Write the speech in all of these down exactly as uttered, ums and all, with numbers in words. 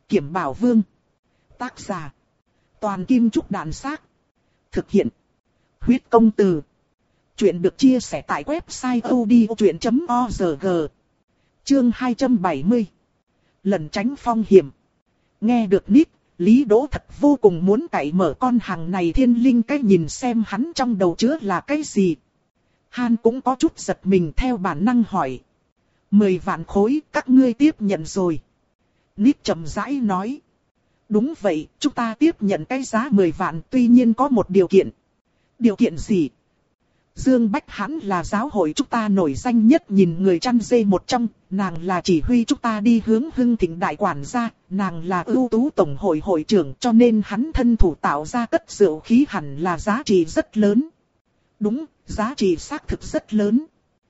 Kiểm Bảo Vương. Tác giả. Toàn Kim Trúc Đàn Xác. Thực hiện. Huyết Công Từ. Chuyện được chia sẻ tại website odchuyện chấm org. Chương hai trăm bảy mươi. Lần tránh phong hiểm. Nghe được Nick, Lý Đỗ thật vô cùng muốn cậy mở con hàng này thiên linh cái nhìn xem hắn trong đầu chứa là cái gì. Han cũng có chút giật mình theo bản năng hỏi. Mười vạn khối các ngươi tiếp nhận rồi. Nick chậm rãi nói. Đúng vậy, chúng ta tiếp nhận cái giá mười vạn, tuy nhiên có một điều kiện. Điều kiện gì? Dương Bách Hãn là giáo hội chúng ta nổi danh nhất nhìn người chăn dê một trong, nàng là chỉ huy chúng ta đi hướng Hưng Thịnh đại quản gia, nàng là ưu tú tổng hội hội trưởng cho nên hắn thân thủ tạo ra cất rượu khí hẳn là giá trị rất lớn. Đúng, giá trị xác thực rất lớn.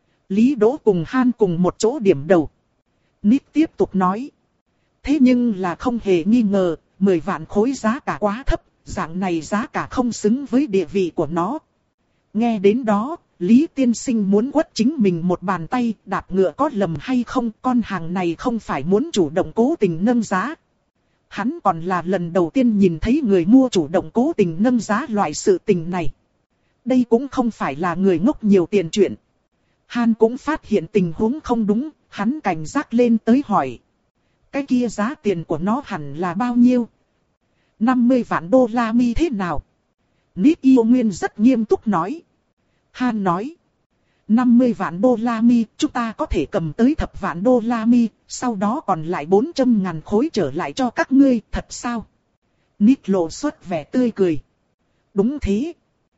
Lý Đỗ cùng Han cùng một chỗ điểm đầu. Nick tiếp tục nói. Thế nhưng là không hề nghi ngờ, mười vạn khối giá cả quá thấp, dạng này giá cả không xứng với địa vị của nó. Nghe đến đó, Lý Tiên Sinh muốn quất chính mình một bàn tay, đạp ngựa có lầm hay không, con hàng này không phải muốn chủ động cố tình nâng giá. Hắn còn là lần đầu tiên nhìn thấy người mua chủ động cố tình nâng giá loại sự tình này. Đây cũng không phải là người ngốc nhiều tiền chuyện. Han cũng phát hiện tình huống không đúng, hắn cảnh giác lên tới hỏi. Cái kia giá tiền của nó hẳn là bao nhiêu? năm mươi vạn đô la mi thế nào? Nick yêu nguyên rất nghiêm túc nói. Han nói. năm mươi vạn đô la mi, chúng ta có thể cầm tới thập vạn đô la mi, sau đó còn lại bốn trăm ngàn khối trở lại cho các ngươi, thật sao? Nick lộ xuất vẻ tươi cười. Đúng thế.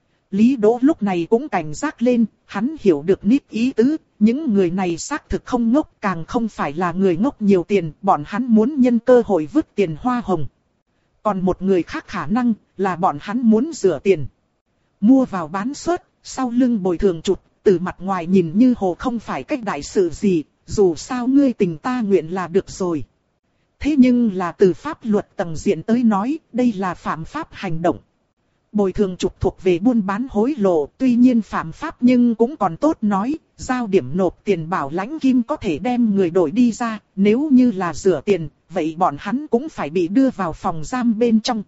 Lý Đỗ lúc này cũng cảnh giác lên, hắn hiểu được Nick ý tứ, những người này xác thực không ngốc, càng không phải là người ngốc nhiều tiền, bọn hắn muốn nhân cơ hội vứt tiền hoa hồng. Còn một người khác khả năng là bọn hắn muốn rửa tiền. Mua vào bán suất, sau lưng bồi thường chụp, từ mặt ngoài nhìn như hồ không phải cách đại sự gì, dù sao ngươi tình ta nguyện là được rồi. Thế nhưng là từ pháp luật tầng diện tới nói, đây là phạm pháp hành động. Bồi thường chụp thuộc về buôn bán hối lộ, tuy nhiên phạm pháp nhưng cũng còn tốt nói, giao điểm nộp tiền bảo lãnh kim có thể đem người đổi đi ra, nếu như là rửa tiền, vậy bọn hắn cũng phải bị đưa vào phòng giam bên trong.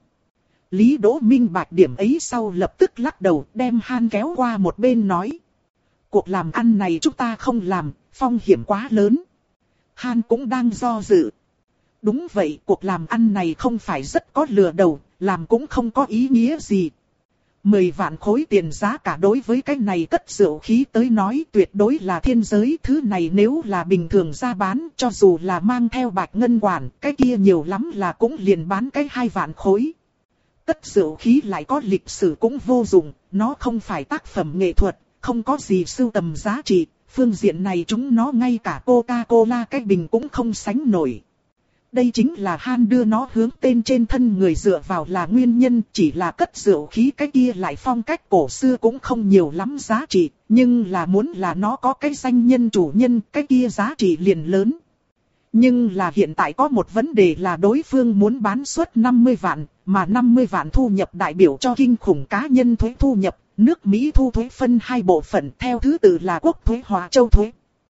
Lý Đỗ minh bạch điểm ấy sau lập tức lắc đầu đem Han kéo qua một bên nói. Cuộc làm ăn này chúng ta không làm, phong hiểm quá lớn. Han cũng đang do dự. Đúng vậy, cuộc làm ăn này không phải rất có lừa đầu, làm cũng không có ý nghĩa gì. Mười vạn khối tiền giá cả đối với cái này cất rượu khí tới nói tuyệt đối là thiên giới. Thứ này nếu là bình thường ra bán, cho dù là mang theo bạch ngân quản, cái kia nhiều lắm là cũng liền bán cái hai vạn khối. Cất rượu khí lại có lịch sử cũng vô dụng, nó không phải tác phẩm nghệ thuật, không có gì sưu tầm giá trị, phương diện này chúng nó ngay cả Coca-Cola cái bình cũng không sánh nổi. Đây chính là Han đưa nó hướng tên trên thân người dựa vào là nguyên nhân, chỉ là cất rượu khí cái kia lại phong cách cổ xưa cũng không nhiều lắm giá trị, nhưng là muốn là nó có cái danh nhân chủ nhân, cái kia giá trị liền lớn. Nhưng là hiện tại có một vấn đề là đối phương muốn bán suất năm mươi vạn, mà năm mươi vạn thu nhập đại biểu cho kinh khủng cá nhân thuế thu nhập, nước Mỹ thu thuế phân hai bộ phận theo thứ tự là quốc thuế hòa châu thuế.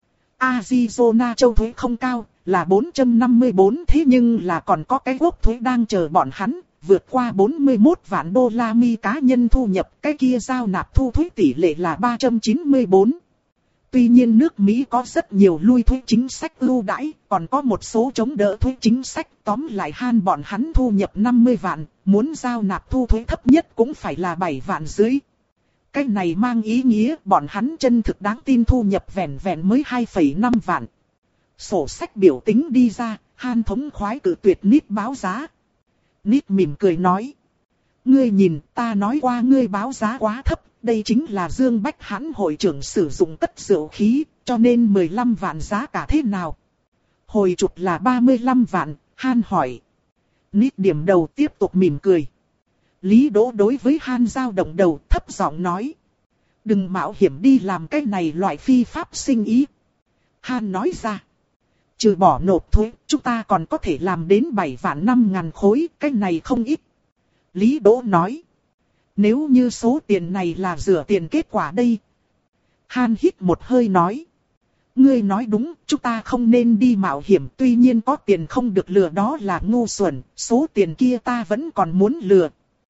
Arizona châu thuế không cao, là bốn trăm năm mươi bốn, thế nhưng là còn có cái quốc thuế đang chờ bọn hắn, vượt qua bốn mươi mốt vạn đô la mi cá nhân thu nhập, cái kia giao nạp thu thuế tỷ lệ là ba trăm chín mươi bốn. Tuy nhiên nước Mỹ có rất nhiều lui thuế chính sách ưu đãi, còn có một số chống đỡ thuế chính sách, tóm lại Han bọn hắn thu nhập năm mươi vạn, muốn giao nạp thu thuế thấp nhất cũng phải là bảy vạn dưới. Cái này mang ý nghĩa bọn hắn chân thực đáng tin thu nhập vẹn vẹn mới hai phẩy năm vạn. Sổ sách biểu tính đi ra, Han thống khoái cự tuyệt Nick báo giá. Nick mỉm cười nói. Ngươi nhìn, ta nói qua ngươi báo giá quá thấp, đây chính là Dương Bách Hãn hội trưởng sử dụng cất rượu khí, cho nên mười lăm vạn giá cả thế nào? Hồi chụp là ba mươi lăm vạn, Han hỏi. Nick điểm đầu tiếp tục mỉm cười. Lý Đỗ đối với Han dao động đầu thấp giọng nói. Đừng mạo hiểm đi làm cái này loại phi pháp sinh ý. Han nói ra. Trừ bỏ nộp thuế, chúng ta còn có thể làm đến bảy vạn năm ngàn khối, cái này không ít. Lý Đỗ nói. Nếu như số tiền này là rửa tiền kết quả đây. Han hít một hơi nói. Ngươi nói đúng, chúng ta không nên đi mạo hiểm, tuy nhiên có tiền không được lừa đó là ngu xuẩn, số tiền kia ta vẫn còn muốn lừa.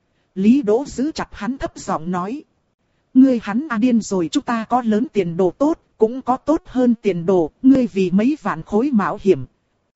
Lý Đỗ giữ chặt hắn thấp giọng nói. Ngươi hắn à điên rồi, chúng ta có lớn tiền đồ tốt, cũng có tốt hơn tiền đồ, ngươi vì mấy vạn khối mạo hiểm.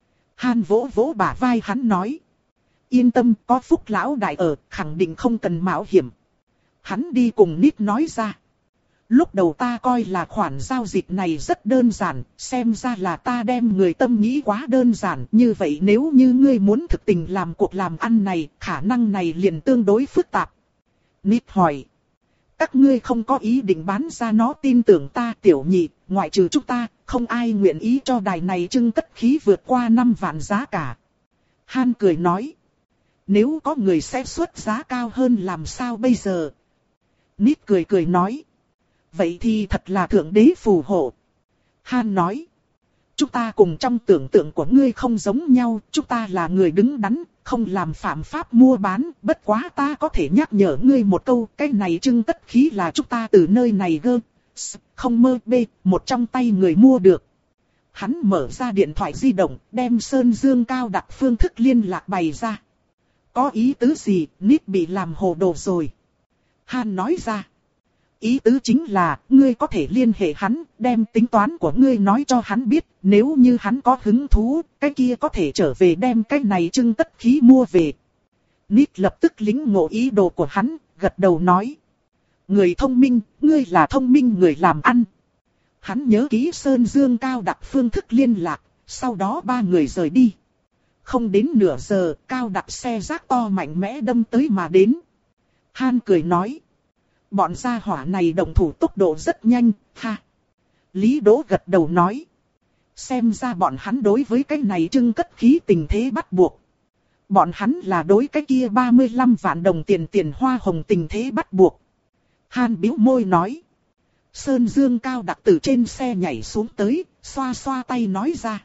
Hàn vỗ vỗ bả vai hắn nói. Yên tâm, có Phúc lão đại ở, khẳng định không cần mạo hiểm. Hắn đi cùng Nít nói ra. Lúc đầu ta coi là khoản giao dịch này rất đơn giản, xem ra là ta đem người tâm nghĩ quá đơn giản. Như vậy nếu như ngươi muốn thực tình làm cuộc làm ăn này, khả năng này liền tương đối phức tạp. Nít hỏi. Các ngươi không có ý định bán ra nó, tin tưởng ta tiểu nhị, ngoại trừ chúng ta, không ai nguyện ý cho đài này trưng cất khí vượt qua năm vạn giá cả. Han cười nói. Nếu có người sẽ xuất giá cao hơn làm sao bây giờ? Nít cười cười nói. Vậy thì thật là thượng đế phù hộ. Han nói. Chúng ta cùng trong tưởng tượng của ngươi không giống nhau, chúng ta là người đứng đắn, không làm phạm pháp mua bán, bất quá ta có thể nhắc nhở ngươi một câu, cái này trưng cất khí là chúng ta từ nơi này gơ, không mơ bê, một trong tay người mua được. Hắn mở ra điện thoại di động, đem Sơn Dương Cao Đặc phương thức liên lạc bày ra. Có ý tứ gì, Nít bị làm hồ đồ rồi. Han nói ra. Ý tứ chính là, ngươi có thể liên hệ hắn, đem tính toán của ngươi nói cho hắn biết, nếu như hắn có hứng thú, cái kia có thể trở về đem cái này trưng tất khí mua về. Nít lập tức lính ngộ ý đồ của hắn, gật đầu nói. Người thông minh, ngươi là thông minh người làm ăn. Hắn nhớ kỹ Sơn Dương Cao Đặc phương thức liên lạc, sau đó ba người rời đi. Không đến nửa giờ, Cao Đặc xe rác to mạnh mẽ đâm tới mà đến. Han cười nói. Bọn gia hỏa này động thủ tốc độ rất nhanh, ha. Lý Đỗ gật đầu nói. Xem ra bọn hắn đối với cái này trưng cất khí tình thế bắt buộc. Bọn hắn là đối cái kia ba mươi lăm vạn đồng tiền tiền hoa hồng tình thế bắt buộc. Han bĩu môi nói. Sơn Dương Cao Đặc từ trên xe nhảy xuống tới, xoa xoa tay nói ra.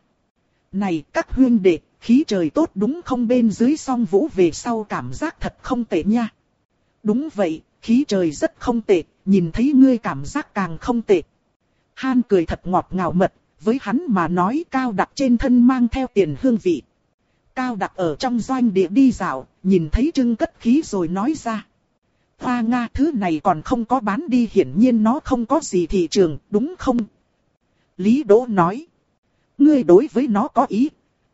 Này các huynh đệ, khí trời tốt đúng không, bên dưới song vũ về sau cảm giác thật không tệ nha. Đúng vậy, khí trời rất không tệ, nhìn thấy ngươi cảm giác càng không tệ. Han cười thật ngọt ngào mật, với hắn mà nói Cao Đặc trên thân mang theo tiền hương vị. Cao Đặc ở trong doanh địa đi dạo, nhìn thấy trưng cất khí rồi nói ra. Hoa Nga thứ này còn không có bán đi, hiển nhiên nó không có gì thị trường, đúng không? Lý Đỗ nói. Ngươi đối với nó có ý.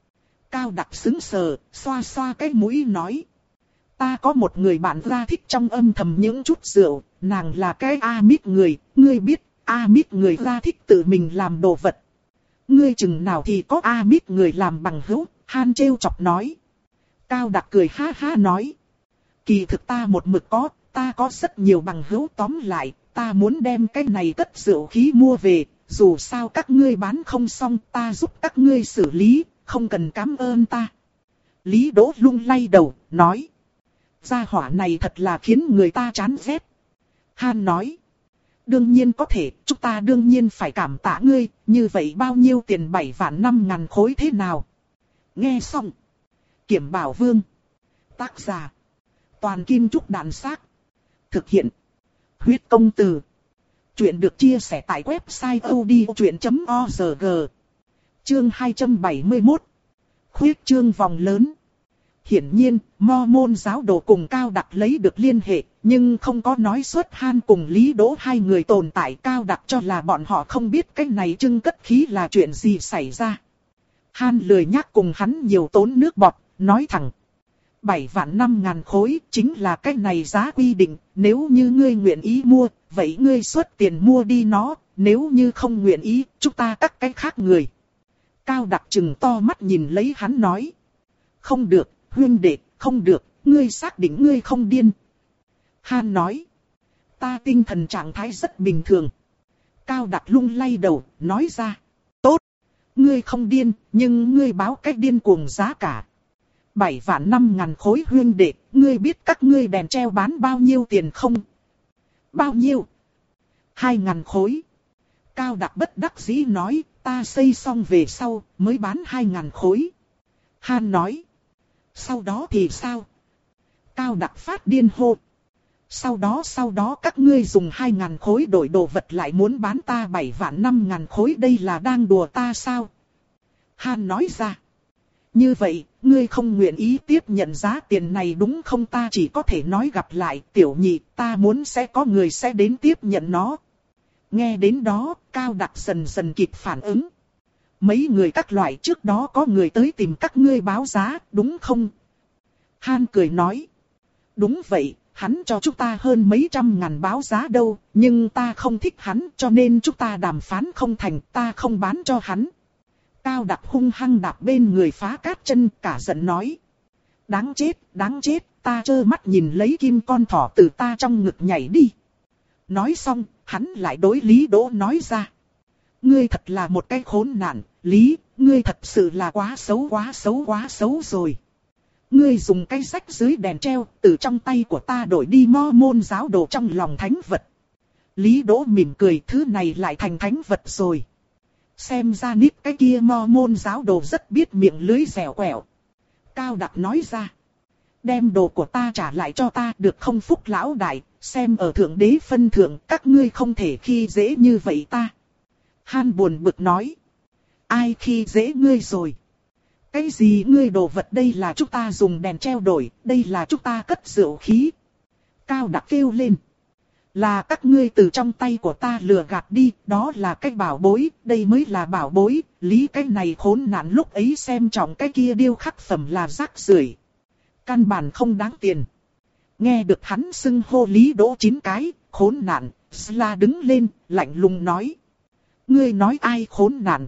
Cao Đặc sững sờ, xoa xoa cái mũi nói. Ta có một người bạn ra thích trong âm thầm những chút rượu, nàng là cái A-mít người, ngươi biết, A-mít người ra thích tự mình làm đồ vật. Ngươi chừng nào thì có A-mít người làm bằng hữu, Han trêu chọc nói. Cao Đặc cười ha ha nói. Kỳ thực ta một mực có, ta có rất nhiều bằng hữu, tóm lại, ta muốn đem cái này cất rượu khí mua về, dù sao các ngươi bán không xong ta giúp các ngươi xử lý, không cần cảm ơn ta. Lý Đỗ lung lay đầu, nói. Gia hỏa này thật là khiến người ta chán ghét. Han nói. Đương nhiên có thể, chúng ta đương nhiên phải cảm tạ ngươi, như vậy bao nhiêu tiền bảy vạn năm ngàn khối thế nào? Nghe xong. Kiểm Bảo Vương. Tác giả. Toàn Kim Trúc Đàn Xác. Thực hiện. Huyết Công Từ. Chuyện được chia sẻ tại website odchuyện chấm org. Chương hai trăm bảy mươi mốt. Khuyết trương vòng lớn. Hiển nhiên, Mo Môn giáo đồ cùng Cao Đặc lấy được liên hệ, nhưng không có nói xuất Han cùng Lý Đỗ hai người tồn tại. Cao Đặc cho là bọn họ không biết cái này trưng cất khí là chuyện gì xảy ra. Han lười nhắc cùng hắn nhiều tốn nước bọt, nói thẳng. Bảy vạn năm ngàn khối chính là cái này giá quy định, nếu như ngươi nguyện ý mua, vậy ngươi xuất tiền mua đi nó, nếu như không nguyện ý, chúng ta cắt cái khác người. Cao Đặc trừng to mắt nhìn lấy hắn nói. Không được, huynh đệ, không được, ngươi xác định ngươi không điên. Han nói. Ta tinh thần trạng thái rất bình thường. Cao Đặc lung lay đầu, nói ra. Tốt, ngươi không điên, nhưng ngươi báo cách điên cuồng giá cả. Bảy vạn năm ngàn khối huynh đệ, ngươi biết các ngươi đèn treo bán bao nhiêu tiền không? Bao nhiêu? Hai ngàn khối. Cao Đặc bất đắc dĩ nói, ta xây xong về sau, mới bán hai ngàn khối. Han nói. Sau đó thì sao? Cao Đặc phát điên hô. Sau đó sau đó các ngươi dùng hai ngàn khối đổi đồ vật lại muốn bán ta bảy vạn năm ngàn khối, đây là đang đùa ta sao? Han nói ra. Như vậy, ngươi không nguyện ý tiếp nhận giá tiền này đúng không? Ta chỉ có thể nói gặp lại, tiểu nhị, ta muốn sẽ có người sẽ đến tiếp nhận nó. Nghe đến đó, Cao Đặc dần dần kịp phản ứng. Mấy người các loại trước đó có người tới tìm các ngươi báo giá, đúng không? Han cười nói. Đúng vậy, hắn cho chúng ta hơn mấy trăm ngàn báo giá đâu, nhưng ta không thích hắn cho nên chúng ta đàm phán không thành, ta không bán cho hắn. Cao Đặc hung hăng đạp bên người Phá Cát chân, cả giận nói. Đáng chết, đáng chết, ta trơ mắt nhìn lấy kim con thỏ từ ta trong ngực nhảy đi. Nói xong, hắn lại đối Lý Đỗ nói ra. Ngươi thật là một cái khốn nạn, Lý, ngươi thật sự là quá xấu quá xấu quá xấu rồi. Ngươi dùng cái rách dưới đèn treo, từ trong tay của ta đổi đi mo môn giáo đồ trong lòng thánh vật. Lý Đỗ mỉm cười, thứ này lại thành thánh vật rồi. Xem ra nít cái kia mo môn giáo đồ rất biết miệng lưới dẻo quẹo. Cao Đặc nói ra. Đem đồ của ta trả lại cho ta được không Phúc lão đại, xem ở thượng đế phân thượng các ngươi không thể khi dễ như vậy ta. Han buồn bực nói. Ai khi dễ ngươi rồi? Cái gì ngươi đồ vật, đây là chúng ta dùng đèn treo đổi, đây là chúng ta cất rượu khí. Cao Đặc kêu lên. Là các ngươi từ trong tay của ta lừa gạt đi, đó là cái bảo bối, đây mới là bảo bối, Lý cái này khốn nạn lúc ấy xem trọng cái kia điêu khắc phẩm là rác rưởi, căn bản không đáng tiền. Nghe được hắn xưng hô Lý Đỗ chín cái, khốn nạn, Sla đứng lên, lạnh lùng nói. Ngươi nói ai khốn nạn?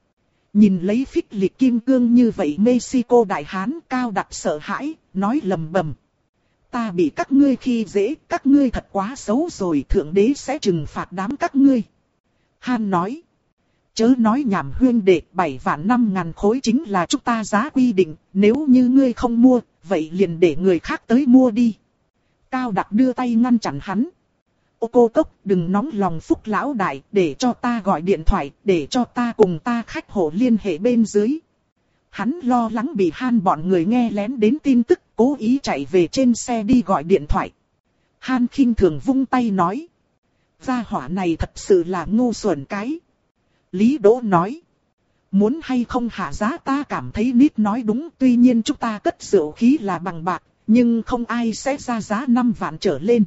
Nhìn lấy phích lịch kim cương như vậy Mexico đại hán, Cao Đặc sợ hãi, nói lầm bầm. Ta bị các ngươi khi dễ, các ngươi thật quá xấu rồi, thượng đế sẽ trừng phạt đám các ngươi. Han nói. Chớ nói nhảm huyên đệ, bảy vạn năm ngàn khối chính là chúng ta giá quy định, nếu như ngươi không mua, vậy liền để người khác tới mua đi. Cao Đặc đưa tay ngăn chặn hắn. Ô cô cốc, đừng nóng lòng Phúc lão đại, để cho ta gọi điện thoại, để cho ta cùng ta khách hộ liên hệ bên dưới. Hắn lo lắng bị Han bọn người nghe lén đến tin tức, cố ý chạy về trên xe đi gọi điện thoại. Han khinh thường vung tay nói. Gia hỏa này thật sự là ngu xuẩn cái. Lý Đỗ nói. Muốn hay không hạ giá, ta cảm thấy nít nói đúng, tuy nhiên chúng ta cất rượu khí là bằng bạc, nhưng không ai sẽ ra giá năm vạn trở lên.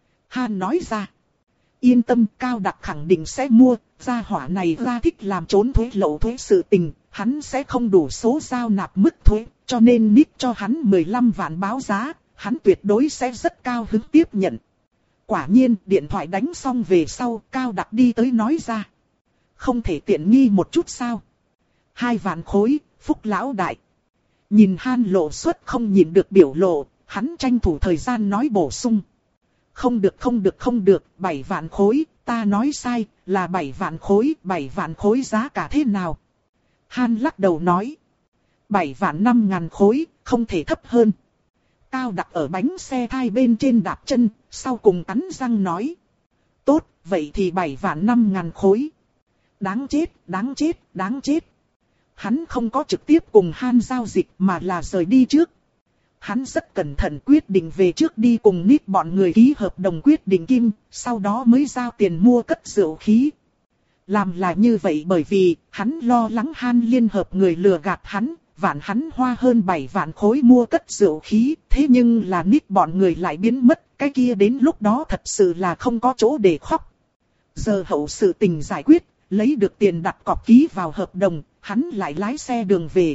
Han nói ra. Yên tâm, Cao Đặc khẳng định sẽ mua, gia hỏa này ra thích làm trốn thuế lậu thuế sự tình, hắn sẽ không đủ số giao nạp mức thuế, cho nên nít cho hắn mười lăm vạn báo giá, hắn tuyệt đối sẽ rất cao hứng tiếp nhận. Quả nhiên, điện thoại đánh xong về sau, Cao Đặc đi tới nói ra. Không thể tiện nghi một chút sao? Hai vạn khối, Phúc lão đại. Nhìn Han lộ suất không nhìn được biểu lộ, hắn tranh thủ thời gian nói bổ sung. Không được không được không được, bảy vạn khối, ta nói sai, là bảy vạn khối, bảy vạn khối giá cả thế nào? Han lắc đầu nói. Bảy vạn năm ngàn khối, không thể thấp hơn. Cao Đặc ở bánh xe thai bên trên đạp chân, sau cùng cắn răng nói. Tốt, vậy thì bảy vạn năm ngàn khối. Đáng chết, đáng chết, đáng chết. Hắn không có trực tiếp cùng Han giao dịch mà là rời đi trước. Hắn rất cẩn thận quyết định về trước đi cùng nít bọn người ký hợp đồng quyết định kim, sau đó mới giao tiền mua cất rượu khí. Làm là như vậy bởi vì hắn lo lắng Han liên hợp người lừa gạt hắn, vạn hắn hoa hơn bảy vạn khối mua cất rượu khí, thế nhưng là nít bọn người lại biến mất, cái kia đến lúc đó thật sự là không có chỗ để khóc. Giờ hậu sự tình giải quyết, lấy được tiền đặt cọc ký vào hợp đồng, hắn lại lái xe đường về.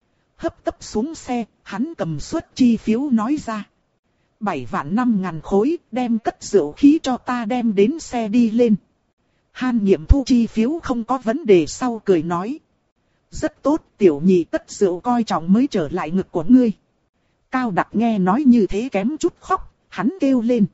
Hấp tấp xuống xe, hắn cầm suất chi phiếu nói ra. Bảy vạn năm ngàn khối, đem cất rượu khí cho ta đem đến xe đi lên. Han nghiệm thu chi phiếu không có vấn đề sau cười nói. Rất tốt, tiểu nhị cất rượu coi trọng mới trở lại ngực của ngươi. Cao Đặc nghe nói như thế kém chút khóc, hắn kêu lên.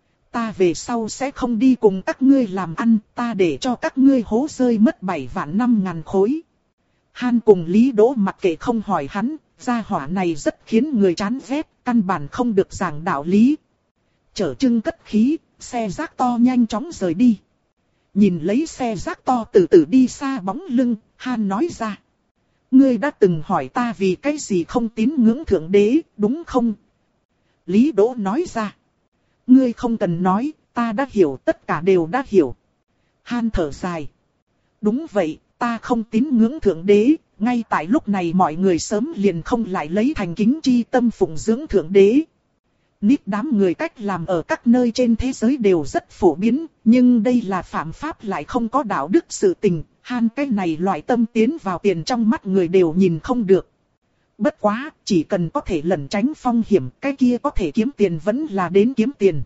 Ta về sau sẽ không đi cùng các ngươi làm ăn, ta để cho các ngươi hố rơi mất bảy vạn năm ngàn khối. Han cùng Lý Đỗ mặc kệ không hỏi hắn, gia hỏa này rất khiến người chán ghét, căn bản không được giảng đạo lý. Chở trưng cất khí, xe rác to nhanh chóng rời đi. Nhìn lấy xe rác to từ từ đi xa bóng lưng, Han nói ra. Ngươi đã từng hỏi ta vì cái gì không tín ngưỡng thượng đế, đúng không? Lý Đỗ nói ra. Ngươi không cần nói, ta đã hiểu, tất cả đều đã hiểu. Han thở dài. Đúng vậy, ta không tín ngưỡng thượng đế, ngay tại lúc này mọi người sớm liền không lại lấy thành kính chi tâm phụng dưỡng thượng đế. Nít đám người cách làm ở các nơi trên thế giới đều rất phổ biến, nhưng đây là phạm pháp lại không có đạo đức sự tình, Han cái này loại tâm tiến vào tiền trong mắt người đều nhìn không được. Bất quá, chỉ cần có thể lẩn tránh phong hiểm, cái kia có thể kiếm tiền vẫn là đến kiếm tiền.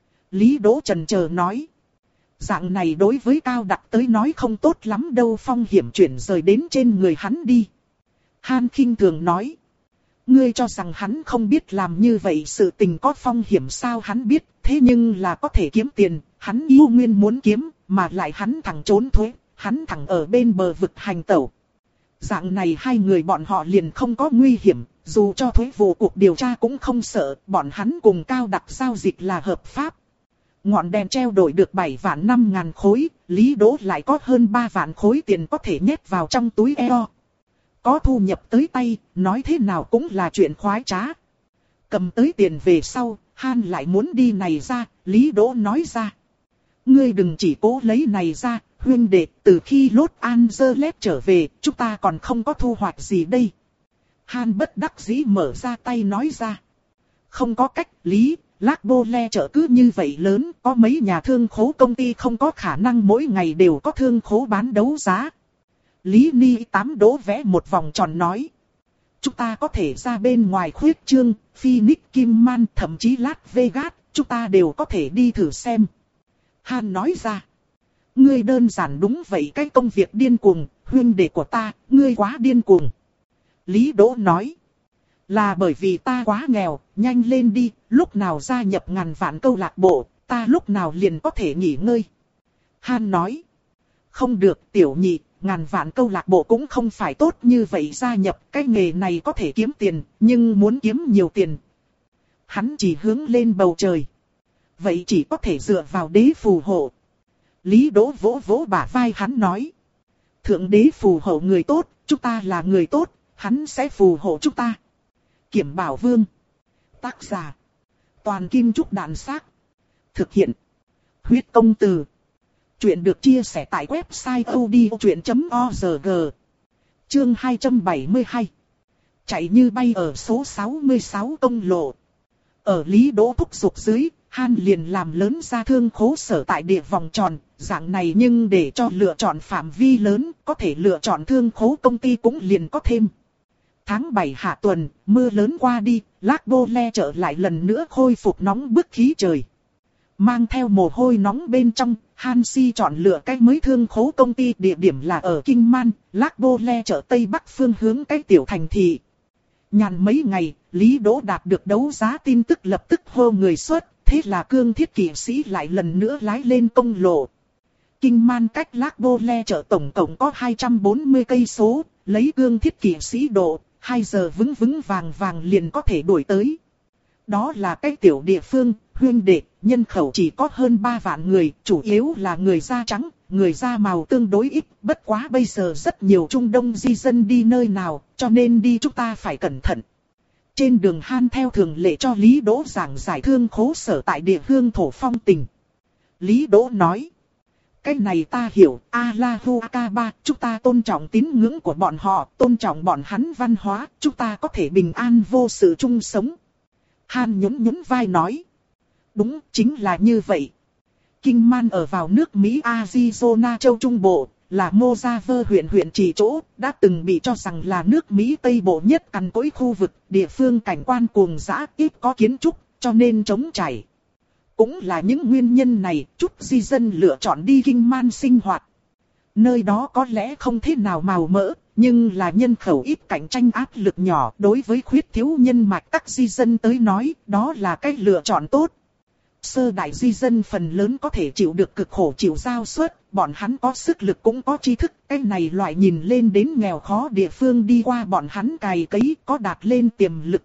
Lý Đỗ chần chờ nói. Dạng này đối với Cao Đặc tới nói không tốt lắm đâu, phong hiểm chuyển rời đến trên người hắn đi. Han khinh thường nói. Ngươi cho rằng hắn không biết làm như vậy sự tình có phong hiểm sao? Hắn biết, thế nhưng là có thể kiếm tiền, hắn yêu nguyên muốn kiếm, mà lại hắn thẳng trốn thuế, hắn thẳng ở bên bờ vực hành tẩu. Dạng này hai người bọn họ liền không có nguy hiểm, dù cho thuế vụ cuộc điều tra cũng không sợ, bọn hắn cùng Cao Đặc giao dịch là hợp pháp. Ngọn đèn treo đổi được bảy vạn năm ngàn khối, Lý Đỗ lại có hơn ba vạn khối tiền có thể nhét vào trong túi eo. Có thu nhập tới tay, nói thế nào cũng là chuyện khoái trá. Cầm tới tiền về sau, Han lại muốn đi này ra, Lý Đỗ nói ra. Ngươi đừng chỉ cố lấy này ra, huynh đệ, từ khi Los Angeles trở về, chúng ta còn không có thu hoạch gì đây. Han bất đắc dĩ mở ra tay nói ra. Không có cách, Lý, Lac Bô Le chợ cứ như vậy lớn, có mấy nhà thương khố công ty không có khả năng mỗi ngày đều có thương khố bán đấu giá. Lý Ni tám đố vẽ một vòng tròn nói. Chúng ta có thể ra bên ngoài khuyết trương, Phoenix, Kim Man, thậm chí Las Vegas, chúng ta đều có thể đi thử xem. Han nói ra. Ngươi đơn giản đúng vậy, cái công việc điên cuồng, huynh đệ của ta, ngươi quá điên cuồng. Lý Đỗ nói. Là bởi vì ta quá nghèo, nhanh lên đi, lúc nào gia nhập ngàn vạn câu lạc bộ, ta lúc nào liền có thể nghỉ ngơi. Han nói. Không được tiểu nhị, ngàn vạn câu lạc bộ cũng không phải tốt như vậy gia nhập, cái nghề này có thể kiếm tiền, nhưng muốn kiếm nhiều tiền. Hắn chỉ hướng lên bầu trời. Vậy chỉ có thể dựa vào đế phù hộ. Lý Đỗ vỗ vỗ bả vai hắn nói. Thượng đế phù hộ người tốt, chúng ta là người tốt, hắn sẽ phù hộ chúng ta. Kiểm Bảo Vương. Tác giả. Toàn Kim Trúc Đạn Xác. Thực hiện. Huyết Công Từ. Chuyện được chia sẻ tại website odchuyện chấm org. Chương hai trăm bảy mươi hai. Chạy như bay ở số sáu mươi sáu công lộ. Ở Lý Đỗ thúc giục dưới, Han liền làm lớn ra thương khố sở tại địa vòng tròn, dạng này nhưng để cho lựa chọn phạm vi lớn, có thể lựa chọn thương khố công ty cũng liền có thêm. Tháng bảy hạ tuần, mưa lớn qua đi, Lac Bô Le chợ lại lần nữa khôi phục nóng bức khí trời. Mang theo mồ hôi nóng bên trong, Han Si chọn lựa cái mới thương khố công ty, địa điểm là ở Kinh Man, Lac Bô Le chợ Tây Bắc phương hướng cái tiểu thành thị. Nhàn mấy ngày, Lý Đỗ đạt được đấu giá tin tức lập tức hô người xuất, thế là cương thiết kỵ sĩ lại lần nữa lái lên công lộ. Kinh Man cách Lac Bô Le chợ tổng cộng có hai trăm bốn mươi cây số, lấy cương thiết kỵ sĩ độ, hai giờ vững vững vàng vàng liền có thể đuổi tới. Đó là cái tiểu địa phương, huynh đệ, nhân khẩu chỉ có hơn ba vạn người, chủ yếu là người da trắng, người da màu tương đối ít, bất quá bây giờ rất nhiều Trung Đông di dân đi nơi nào, cho nên đi chúng ta phải cẩn thận. Trên đường Han theo thường lệ cho Lý Đỗ giảng giải thương khố sở tại địa hương thổ phong tình. Lý Đỗ nói. Cái này ta hiểu, Allahu Akbar, chúng ta tôn trọng tín ngưỡng của bọn họ, tôn trọng bọn hắn văn hóa, chúng ta có thể bình an vô sự chung sống. Han nhún nhún vai nói. Đúng, chính là như vậy. Kinh Man ở vào nước Mỹ Arizona châu Trung Bộ, là Mojave huyện huyện chỉ chỗ, đã từng bị cho rằng là nước Mỹ Tây Bộ nhất cằn cỗi khu vực, địa phương cảnh quan cuồng dã, ít có kiến trúc, cho nên trống trải. Cũng là những nguyên nhân này, chút di dân lựa chọn đi Kinh Man sinh hoạt. Nơi đó có lẽ không thế nào màu mỡ, nhưng là nhân khẩu ít, cạnh tranh áp lực nhỏ, đối với khuyết thiếu nhân mạch các di dân tới nói, đó là cách lựa chọn tốt. Sơ đại di dân phần lớn có thể chịu được cực khổ chịu giao suất, bọn hắn có sức lực cũng có tri thức, cái này loại nhìn lên đến nghèo khó địa phương đi qua bọn hắn cày cấy có đạt lên tiềm lực.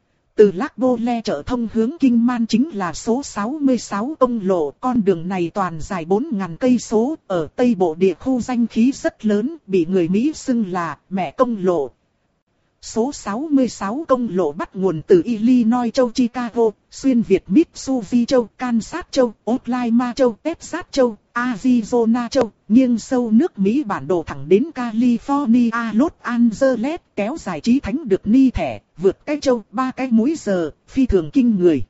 Từ Lac Bô Le chợ thông hướng Kinh Man chính là số sáu mươi sáu công lộ, con đường này toàn dài bốn nghìn cây số, ở Tây Bộ địa khu danh khí rất lớn, bị người Mỹ xưng là mẹ công lộ. Số sáu mươi sáu công lộ bắt nguồn từ Illinois châu Chicago, xuyên Việt Missouri châu, Kansas châu, Oklahoma châu, Texas châu, Arizona châu, nghiêng sâu nước Mỹ bản đồ thẳng đến California, Los Angeles, kéo dài chí thánh được ni thẻ, vượt cái châu ba cái múi giờ, phi thường kinh người.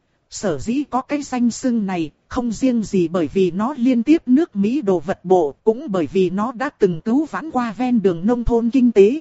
Sở dĩ có cái danh xưng này, không riêng gì bởi vì nó liên tiếp nước Mỹ đồ vật bộ, cũng bởi vì nó đã từng cứu vãn qua ven đường nông thôn kinh tế.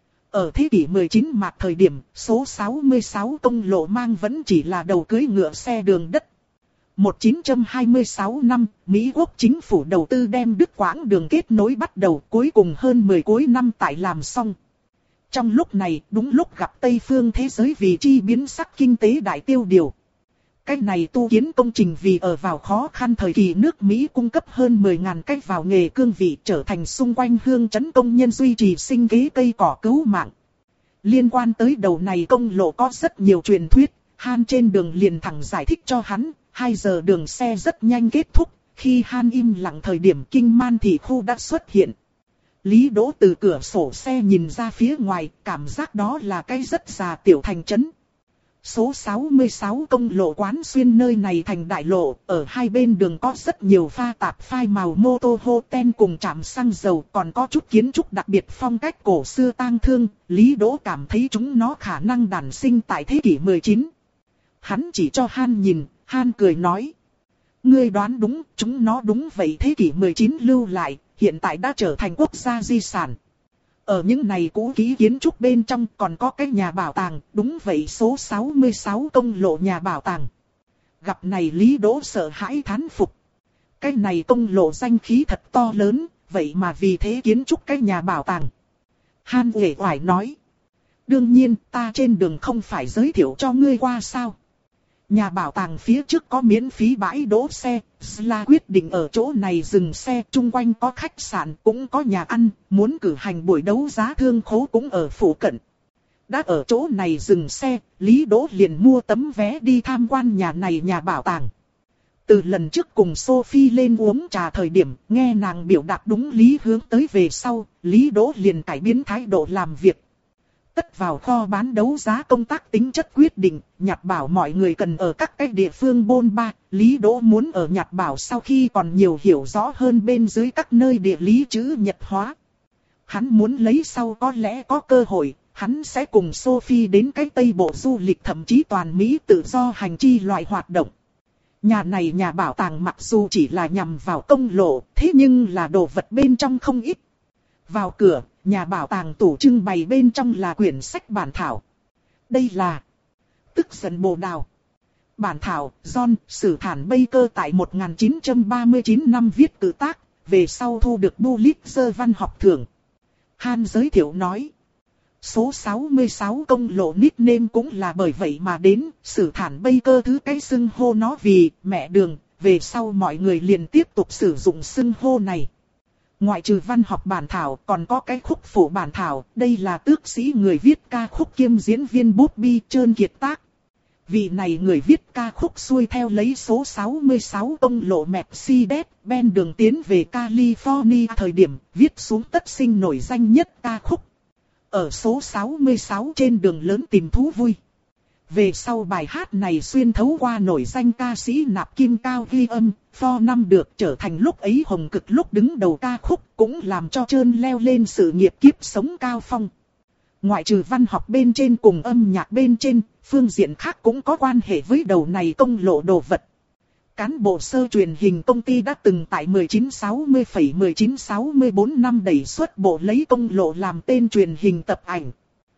Ở thế kỷ mười chín mạt thời điểm, số sáu mươi sáu công lộ mang vẫn chỉ là đầu cưỡi ngựa xe đường đất. một nghìn chín trăm hai mươi sáu năm, Mỹ Quốc chính phủ đầu tư đem đứt quãng đường kết nối bắt đầu, cuối cùng hơn mười cuối năm tại làm xong. Trong lúc này, đúng lúc gặp Tây phương thế giới vì chi biến sắc kinh tế đại tiêu điều. Cái này tu kiến công trình vì ở vào khó khăn thời kỳ nước Mỹ cung cấp hơn mười nghìn cách vào nghề cương vị, trở thành xung quanh hương trấn công nhân duy trì sinh kế cây cỏ cứu mạng. Liên quan tới đầu này công lộ có rất nhiều truyền thuyết, Han trên đường liền thẳng giải thích cho hắn, hai giờ đường xe rất nhanh kết thúc, khi Han im lặng thời điểm Kinh Man thị khu đã xuất hiện. Lý Đỗ từ cửa sổ xe nhìn ra phía ngoài, cảm giác đó là cái rất già tiểu thành trấn. Số sáu mươi sáu công lộ quán xuyên nơi này thành đại lộ, ở hai bên đường có rất nhiều pha tạp phai màu mô tô hotel cùng trạm xăng dầu, còn có chút kiến trúc đặc biệt phong cách cổ xưa tang thương, Lý Đỗ cảm thấy chúng nó khả năng đản sinh tại thế kỷ mười chín. Hắn chỉ cho Han nhìn, Han cười nói. Ngươi đoán đúng, chúng nó đúng vậy, thế kỷ mười chín lưu lại, hiện tại đã trở thành quốc gia di sản. Ở những này cũ kỹ kiến trúc bên trong còn có cái nhà bảo tàng, đúng vậy, số sáu mươi sáu công lộ nhà bảo tàng. Gặp này Lý Đỗ sợ hãi thán phục. Cái này công lộ danh khí thật to lớn, vậy mà vì thế kiến trúc cái nhà bảo tàng. Han uể oải nói. Đương nhiên, ta trên đường không phải giới thiệu cho ngươi qua sao. Nhà bảo tàng phía trước có miễn phí bãi đỗ xe, Sla quyết định ở chỗ này dừng xe, chung quanh có khách sạn, cũng có nhà ăn, muốn cử hành buổi đấu giá thương khố cũng ở phụ cận. Đã ở chỗ này dừng xe, Lý Đỗ liền mua tấm vé đi tham quan nhà này nhà bảo tàng. Từ lần trước cùng Sophie lên uống trà thời điểm, nghe nàng biểu đạt đúng lý hướng tới về sau, Lý Đỗ liền cải biến thái độ làm việc. Tất vào kho bán đấu giá công tác tính chất quyết định, Nhật Bảo mọi người cần ở các cái địa phương bôn ba, Lý Đỗ muốn ở Nhật Bảo sau khi còn nhiều hiểu rõ hơn bên dưới các nơi địa lý chữ Nhật hóa. Hắn muốn lấy sau có lẽ có cơ hội, hắn sẽ cùng Sophie đến cái Tây Bộ du lịch, thậm chí toàn Mỹ tự do hành chi loại hoạt động. Nhà này nhà bảo tàng mặc dù chỉ là nhằm vào công lộ, thế nhưng là đồ vật bên trong không ít. Vào cửa, nhà bảo tàng tủ trưng bày bên trong là quyển sách bản thảo. Đây là Tức giận bồ đào. Bản thảo, John Sử Thản Baker tại một nghìn chín trăm ba mươi chín năm viết cử tác, về sau thu được Pulitzer văn học thưởng. Han giới thiệu nói. Số sáu mươi sáu công lộ nickname cũng là bởi vậy mà đến, Sử Thản Baker thứ cái xưng hô nó vì mẹ đường, về sau mọi người liền tiếp tục sử dụng xưng hô này. Ngoại trừ văn học bản thảo còn có cái khúc phổ bản thảo, đây là tước sĩ người viết ca khúc kiêm diễn viên bút bi Trơn Kiệt tác. Vị này người viết ca khúc xuôi theo lấy số sáu mươi sáu công lộ Mercedes-Benz đường tiến về California thời điểm, viết xuống tất sinh nổi danh nhất ca khúc. Ở số sáu mươi sáu trên đường lớn tìm thú vui. Về sau bài hát này xuyên thấu qua nổi danh ca sĩ nạp kim cao ghi âm, pho năm được trở thành lúc ấy hồng cực lúc đứng đầu ca khúc, cũng làm cho Trơn leo lên sự nghiệp kiếp sống cao phong. Ngoại trừ văn học bên trên cùng âm nhạc bên trên, phương diện khác cũng có quan hệ với đầu này công lộ đồ vật. Cán bộ sơ truyền hình công ty đã từng tại một nghìn chín trăm sáu mươi - một nghìn chín trăm sáu mươi tư năm đẩy xuất bộ lấy công lộ làm tên truyền hình tập ảnh.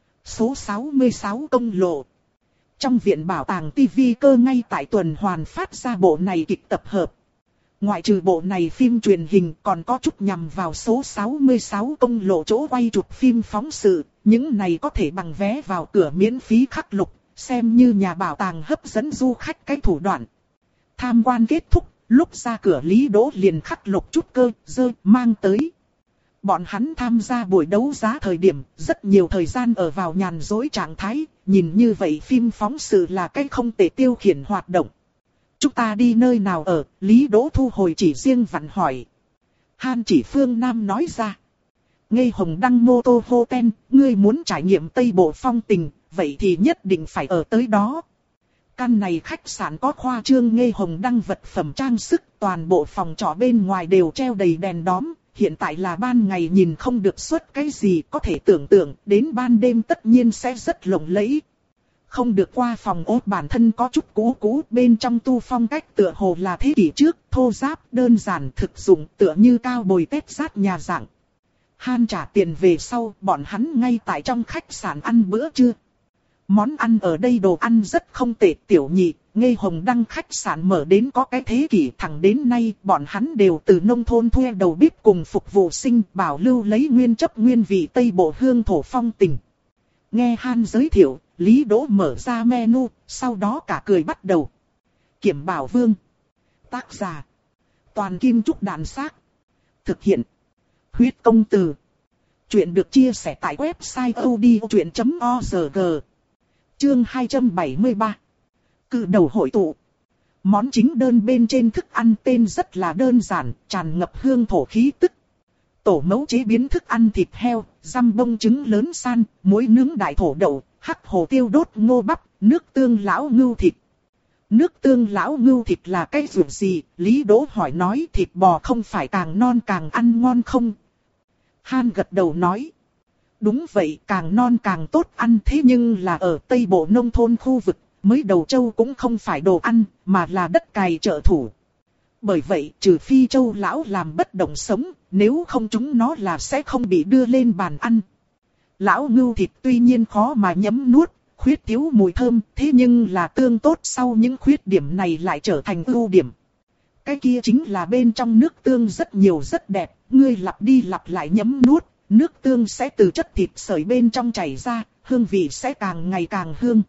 Số sáu mươi sáu công lộ. Trong viện bảo tàng ti vi cơ ngay tại tuần hoàn phát ra bộ này kịch tập hợp. Ngoại trừ bộ này phim truyền hình còn có chút nhằm vào số sáu mươi sáu công lộ chỗ quay chụp phim phóng sự, những này có thể bằng vé vào cửa miễn phí khắc lục, xem như nhà bảo tàng hấp dẫn du khách cái thủ đoạn. Tham quan kết thúc, lúc ra cửa Lý Đỗ liền khắc lục chút cơ, dơ, mang tới. Bọn hắn tham gia buổi đấu giá thời điểm, rất nhiều thời gian ở vào nhàn rỗi trạng thái, nhìn như vậy phim phóng sự là cái không tệ tiêu khiển hoạt động. Chúng ta đi nơi nào ở, Lý Đỗ thu hồi chỉ riêng vặn hỏi. Han chỉ phương Nam nói ra. Ngây Hồng Đăng mô tô hô ten, ngươi muốn trải nghiệm Tây Bộ phong tình, vậy thì nhất định phải ở tới đó. Căn này khách sạn có khoa trương Ngây Hồng Đăng vật phẩm trang sức, toàn bộ phòng trọ bên ngoài đều treo đầy đèn đóm. Hiện tại là ban ngày nhìn không được xuất cái gì, có thể tưởng tượng, đến ban đêm tất nhiên sẽ rất lộng lẫy. Không được qua phòng ốt bản thân có chút cũ cũ, bên trong tu phong cách tựa hồ là thế kỷ trước, thô ráp, đơn giản, thực dụng, tựa như cao bồi tép rát nhà dạng. Han trả tiền về sau, bọn hắn ngay tại trong khách sạn ăn bữa trưa. Món ăn ở đây đồ ăn rất không tệ, tiểu nhị, Ngây Hồng Đăng khách sạn mở đến có cái thế kỷ, thẳng đến nay bọn hắn đều từ nông thôn thuê đầu bếp cùng phục vụ sinh, bảo lưu lấy nguyên chất nguyên vị Tây Bộ hương thổ phong tình. Nghe Han giới thiệu, Lý Đỗ mở ra menu, sau đó cả cười bắt đầu. Kiểm Bảo Vương. Tác giả. Toàn Kim Trúc Đàn Xác. Thực hiện. Huyết Công Từ. Chuyện được chia sẻ tại website odchuyện chấm org. Chương hai trăm bảy mươi ba. Cự đầu hội tụ. Món chính đơn bên trên thức ăn tên rất là đơn giản, tràn ngập hương thổ khí tức. Tổ mẫu chế biến thức ăn thịt heo, răm bông trứng lớn san, muối nướng đại thổ đậu, hắc hồ tiêu đốt ngô bắp, nước tương lão ngưu thịt. Nước tương lão ngưu thịt là cái ruột gì? Lý Đỗ hỏi nói thịt bò không phải càng non càng ăn ngon không? Han gật đầu nói. Đúng vậy, càng non càng tốt ăn, thế nhưng là ở Tây Bộ nông thôn khu vực, mới đầu trâu cũng không phải đồ ăn, mà là đất cày trợ thủ. Bởi vậy, trừ phi trâu lão làm bất động sống, nếu không chúng nó là sẽ không bị đưa lên bàn ăn. Lão ngưu thịt tuy nhiên khó mà nhấm nuốt, khuyết thiếu mùi thơm, thế nhưng là tương tốt sau những khuyết điểm này lại trở thành ưu điểm. Cái kia chính là bên trong nước tương rất nhiều rất đẹp, ngươi lặp đi lặp lại nhấm nuốt, nước tương sẽ từ chất thịt sợi bên trong chảy ra, hương vị sẽ càng ngày càng hương.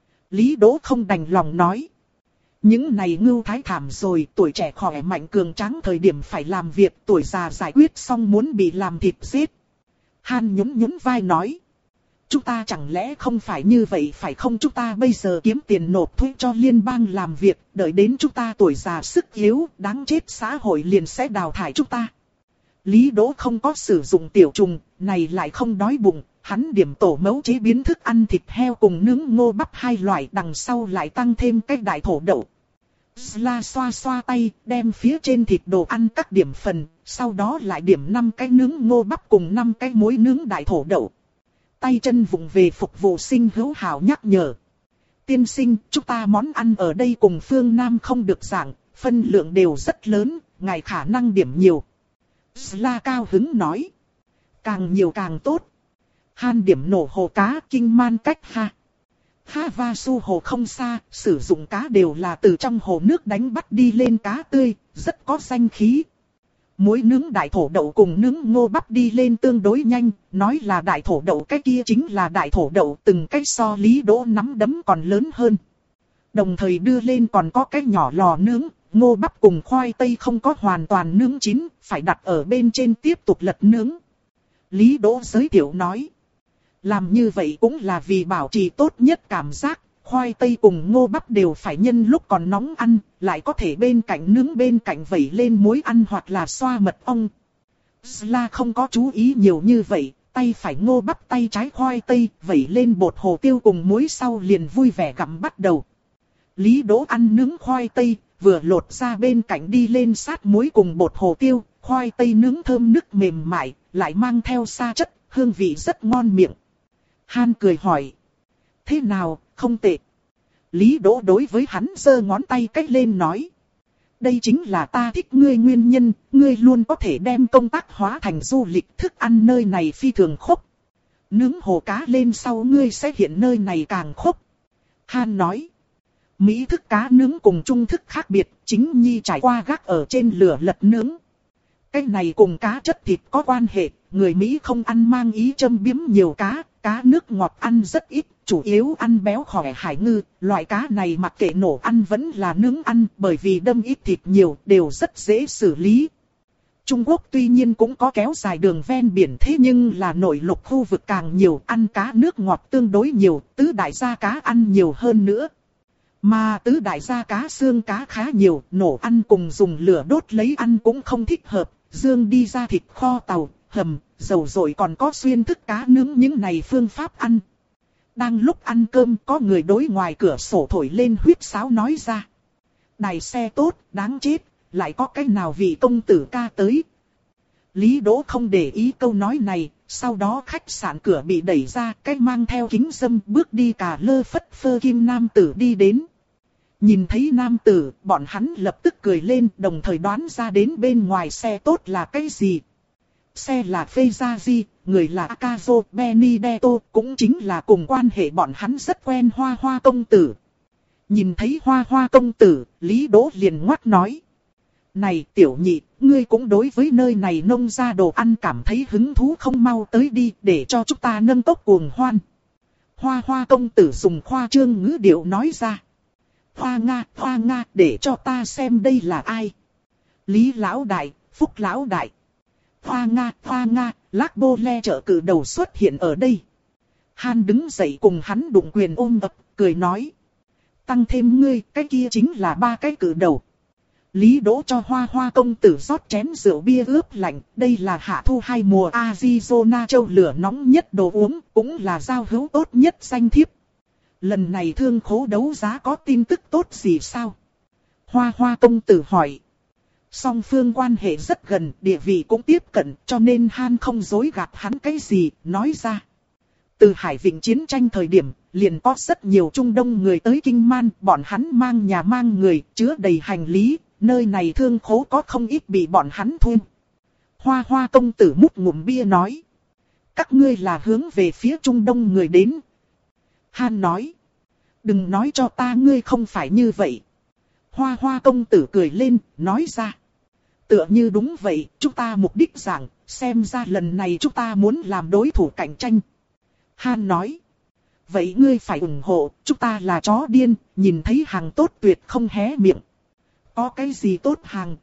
Lý Đỗ không đành lòng nói. Những này ngưu thái thảm rồi, tuổi trẻ khỏe mạnh cường tráng thời điểm phải làm việc, tuổi già giải quyết xong muốn bị làm thịt giết. Han nhún nhún vai nói. Chúng ta chẳng lẽ không phải như vậy phải không, chúng ta bây giờ kiếm tiền nộp thuế cho liên bang làm việc, đợi đến chúng ta tuổi già sức yếu, đáng chết xã hội liền sẽ đào thải chúng ta. Lý Đỗ không có sử dụng tiểu trùng, này lại không đói bụng, hắn điểm tổ mẫu chế biến thức ăn thịt heo cùng nướng ngô bắp hai loại, đằng sau lại tăng thêm cái đại thổ đậu. Sla xoa xoa tay, đem phía trên thịt đồ ăn các điểm phần, sau đó lại điểm năm cái nướng ngô bắp cùng năm cái muối nướng đại thổ đậu. Tay chân vụng về phục vụ sinh hữu hảo nhắc nhở. Tiên sinh, chúng ta món ăn ở đây cùng phương Nam không được dạng, phân lượng đều rất lớn, ngài khả năng điểm nhiều. Sla cao hứng nói. Càng nhiều càng tốt. Han điểm nổ hồ cá kinh man cách ha. Havasu hồ không xa, sử dụng cá đều là từ trong hồ nước đánh bắt đi lên cá tươi, rất có danh khí. Muối nướng đại thổ đậu cùng nướng ngô bắp đi lên tương đối nhanh, nói là đại thổ đậu cái kia chính là đại thổ đậu, từng cái so Lý Đỗ nắm đấm còn lớn hơn. Đồng thời đưa lên còn có cái nhỏ lò nướng, ngô bắp cùng khoai tây không có hoàn toàn nướng chín, phải đặt ở bên trên tiếp tục lật nướng. Lý Đỗ giới thiệu nói. Làm như vậy cũng là vì bảo trì tốt nhất cảm giác, khoai tây cùng ngô bắp đều phải nhân lúc còn nóng ăn, lại có thể bên cạnh nướng bên cạnh vẩy lên muối ăn hoặc là xoa mật ong. Sla không có chú ý nhiều như vậy, tay phải ngô bắp tay trái khoai tây, vẩy lên bột hồ tiêu cùng muối sau liền vui vẻ gặm bắt đầu. Lý Đỗ ăn nướng khoai tây, vừa lột ra bên cạnh đi lên sát muối cùng bột hồ tiêu, khoai tây nướng thơm nức mềm mại, lại mang theo sa chất, hương vị rất ngon miệng. Han cười hỏi. Thế nào, không tệ. Lý Đỗ đối với hắn giơ ngón tay cách lên nói. Đây chính là ta thích ngươi nguyên nhân, ngươi luôn có thể đem công tác hóa thành du lịch, thức ăn nơi này phi thường khốc. Nướng hồ cá lên sau ngươi sẽ hiện nơi này càng khốc. Han nói. Mỹ thức cá nướng cùng trung thức khác biệt, chính nhi trải qua gác ở trên lửa lật nướng. Cái này cùng cá chất thịt có quan hệ, người Mỹ không ăn mang ý châm biếm nhiều cá, cá nước ngọt ăn rất ít, chủ yếu ăn béo khỏe hải ngư, loại cá này mặc kệ nổ ăn vẫn là nướng ăn, bởi vì đâm ít thịt nhiều, đều rất dễ xử lý. Trung Quốc tuy nhiên cũng có kéo dài đường ven biển, thế nhưng là nội lục khu vực càng nhiều, ăn cá nước ngọt tương đối nhiều, tứ đại gia cá ăn nhiều hơn nữa. Mà tứ đại gia cá xương cá khá nhiều, nổ ăn cùng dùng lửa đốt lấy ăn cũng không thích hợp, dương đi ra thịt kho tàu, hầm, dầu dội còn có xuyên thức cá nướng những này phương pháp ăn. Đang lúc ăn cơm có người đối ngoài cửa sổ thổi lên huýt sáo nói ra. Đài xe tốt, đáng chết, lại có cái nào vị công tử ca tới. Lý Đỗ không để ý câu nói này, sau đó khách sạn cửa bị đẩy ra, cái mang theo kính râm bước đi cà lơ phất phơ kim nam tử đi đến. Nhìn thấy nam tử, bọn hắn lập tức cười lên, đồng thời đoán ra đến bên ngoài xe tốt là cái gì. Xe là Fezazi, người là Akazo Benedetto, cũng chính là cùng quan hệ bọn hắn rất quen Hoa Hoa công tử. Nhìn thấy Hoa Hoa công tử, Lý Đỗ liền ngoắt nói. Này tiểu nhị, ngươi cũng đối với nơi này nông ra đồ ăn cảm thấy hứng thú không, mau tới đi để cho chúng ta nâng cốc cuồng hoan. Hoa Hoa công tử dùng khoa trương ngữ điệu nói ra. Hoa Nga, Hoa Nga, để cho ta xem đây là ai. Lý lão đại, Phúc lão đại. Hoa Nga, Hoa Nga, Lác Bô Le trợ cử đầu xuất hiện ở đây. Han đứng dậy cùng hắn đụng quyền ôm ập, cười nói. Tăng thêm ngươi, cái kia chính là ba cái cử đầu. Lý Đỗ cho Hoa Hoa công tử rót chén rượu bia ướp lạnh, đây là hạ thu hai mùa Arizona châu lửa nóng nhất đồ uống, cũng là giao hữu tốt nhất danh thiếp. Lần này thương khố đấu giá có tin tức tốt gì sao? Hoa Hoa công tử hỏi. Song phương quan hệ rất gần, địa vị cũng tiếp cận, cho nên Han không dối gạt hắn cái gì, nói ra. Từ Hải Vịnh chiến tranh thời điểm, liền có rất nhiều Trung Đông người tới Kinh Man, bọn hắn mang nhà mang người, chứa đầy hành lý, nơi này thương khố có không ít bị bọn hắn thu. Hoa Hoa công tử mút ngụm bia nói. Các ngươi là hướng về phía Trung Đông người đến. Han nói. Đừng nói cho ta ngươi không phải như vậy. Hoa Hoa công tử cười lên, nói ra. Tựa như đúng vậy, chúng ta mục đích rằng, xem ra lần này chúng ta muốn làm đối thủ cạnh tranh. Han nói. Vậy ngươi phải ủng hộ, chúng ta là chó điên, nhìn thấy hàng tốt tuyệt không hé miệng. Có cái gì tốt hàng?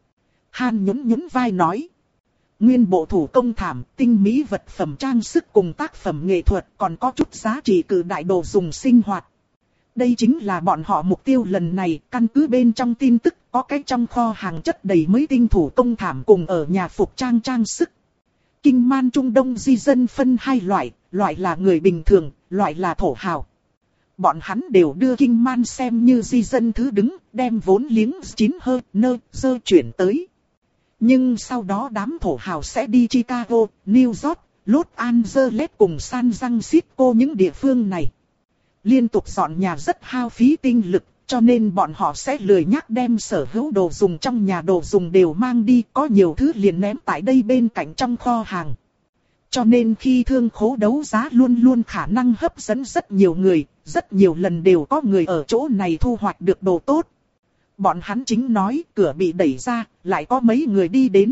Han nhún nhún vai nói. Nguyên bộ thủ công thảm, tinh mỹ vật phẩm trang sức cùng tác phẩm nghệ thuật, còn có chút giá trị cử đại đồ dùng sinh hoạt. Đây chính là bọn họ mục tiêu lần này, căn cứ bên trong tin tức có cái trong kho hàng chất đầy mới tinh thủ công thảm cùng ở nhà phục trang trang sức. Kinh Man Trung Đông di dân phân hai loại, loại là người bình thường, loại là thổ hào. Bọn hắn đều đưa Kinh Man xem như di dân thứ đứng, đem vốn liếng chín hơi nơ dơ chuyển tới. Nhưng sau đó đám thổ hào sẽ đi Chicago, New York, Los Angeles cùng San Francisco những địa phương này. Liên tục dọn nhà rất hao phí tinh lực, cho nên bọn họ sẽ lười nhắc đem sở hữu đồ dùng trong nhà đồ dùng đều mang đi, có nhiều thứ liền ném tại đây bên cạnh trong kho hàng. Cho nên khi thương khố đấu giá luôn luôn khả năng hấp dẫn rất nhiều người, rất nhiều lần đều có người ở chỗ này thu hoạch được đồ tốt. Bọn hắn chính nói cửa bị đẩy ra, lại có mấy người đi đến.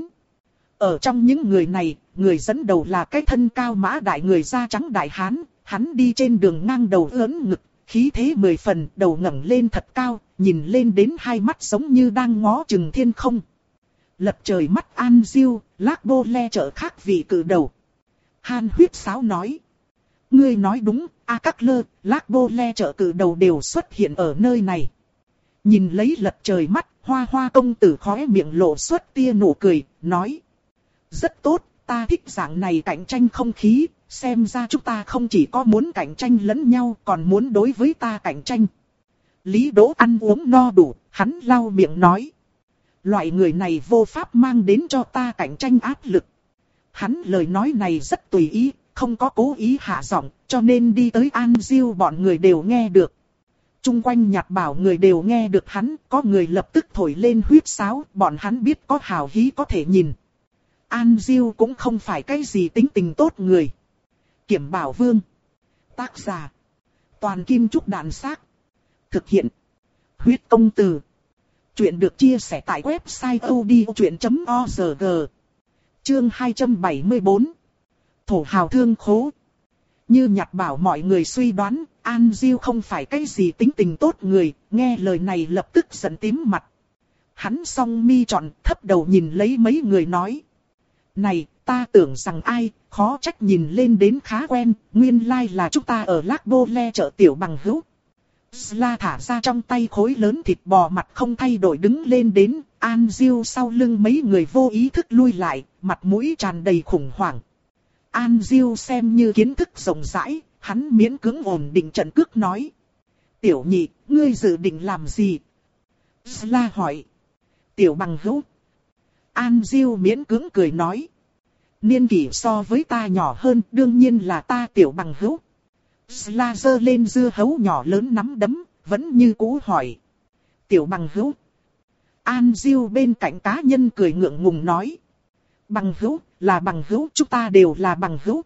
Ở trong những người này, người dẫn đầu là cái thân cao mã đại người da trắng đại hán, hắn đi trên đường ngang đầu ưỡn ngực, khí thế mười phần, đầu ngẩng lên thật cao, nhìn lên đến hai mắt giống như đang ngó chừng thiên không. Lập trời mắt An Diêu, Lác Bô Le trợ khác vị cử đầu. Han huýt sáo nói. Ngươi nói đúng, A Các Lơ, Lác Bô Le trợ cử đầu đều xuất hiện ở nơi này. Nhìn lấy lật trời mắt, Hoa Hoa công tử khóe miệng lộ xuất tia nụ cười, nói. Rất tốt, ta thích dạng này cạnh tranh không khí, xem ra chúng ta không chỉ có muốn cạnh tranh lẫn nhau, còn muốn đối với ta cạnh tranh. Lý Đỗ ăn uống no đủ, hắn lau miệng nói. Loại người này vô pháp mang đến cho ta cạnh tranh áp lực. Hắn lời nói này rất tùy ý, không có cố ý hạ giọng, cho nên đi tới An Diêu bọn người đều nghe được. Trung quanh nhặt bảo người đều nghe được hắn, có người lập tức thổi lên huýt sáo, bọn hắn biết có hào hí có thể nhìn. An Diêu cũng không phải cái gì tính tình tốt người. Kiểm Bảo Vương. Tác giả. Toàn Kim Trúc Đàn Xác. Thực hiện. Huyết Công Từ. Chuyện được chia sẻ tại website odchuyện chấm org. Chương hai trăm bảy mươi bốn. Thổ hào thương khố. Như nhặt bảo mọi người suy đoán, An Diêu không phải cái gì tính tình tốt người, nghe lời này lập tức giận tím mặt. Hắn song mi trọn thấp đầu nhìn lấy mấy người nói. Này, ta tưởng rằng ai, khó trách nhìn lên đến khá quen, nguyên lai là chúng ta ở Lác Bô Le chợ tiểu bằng hữu. Sla thả ra trong tay khối lớn thịt bò mặt không thay đổi đứng lên đến, An Diêu sau lưng mấy người vô ý thức lui lại, mặt mũi tràn đầy khủng hoảng. An Diêu xem như kiến thức rộng rãi, hắn miễn cưỡng ổn định trận cước nói. Tiểu nhị, ngươi dự định làm gì? Sla hỏi. Tiểu bằng hữu. An Diêu miễn cưỡng cười nói. Niên kỷ so với ta nhỏ hơn, đương nhiên là ta tiểu bằng hữu. Sla giơ lên dưa hấu nhỏ lớn nắm đấm, vẫn như cũ hỏi. Tiểu bằng hữu. An Diêu bên cạnh cá nhân cười ngượng ngùng nói. Bằng hữu, là bằng hữu, chúng ta đều là bằng hữu.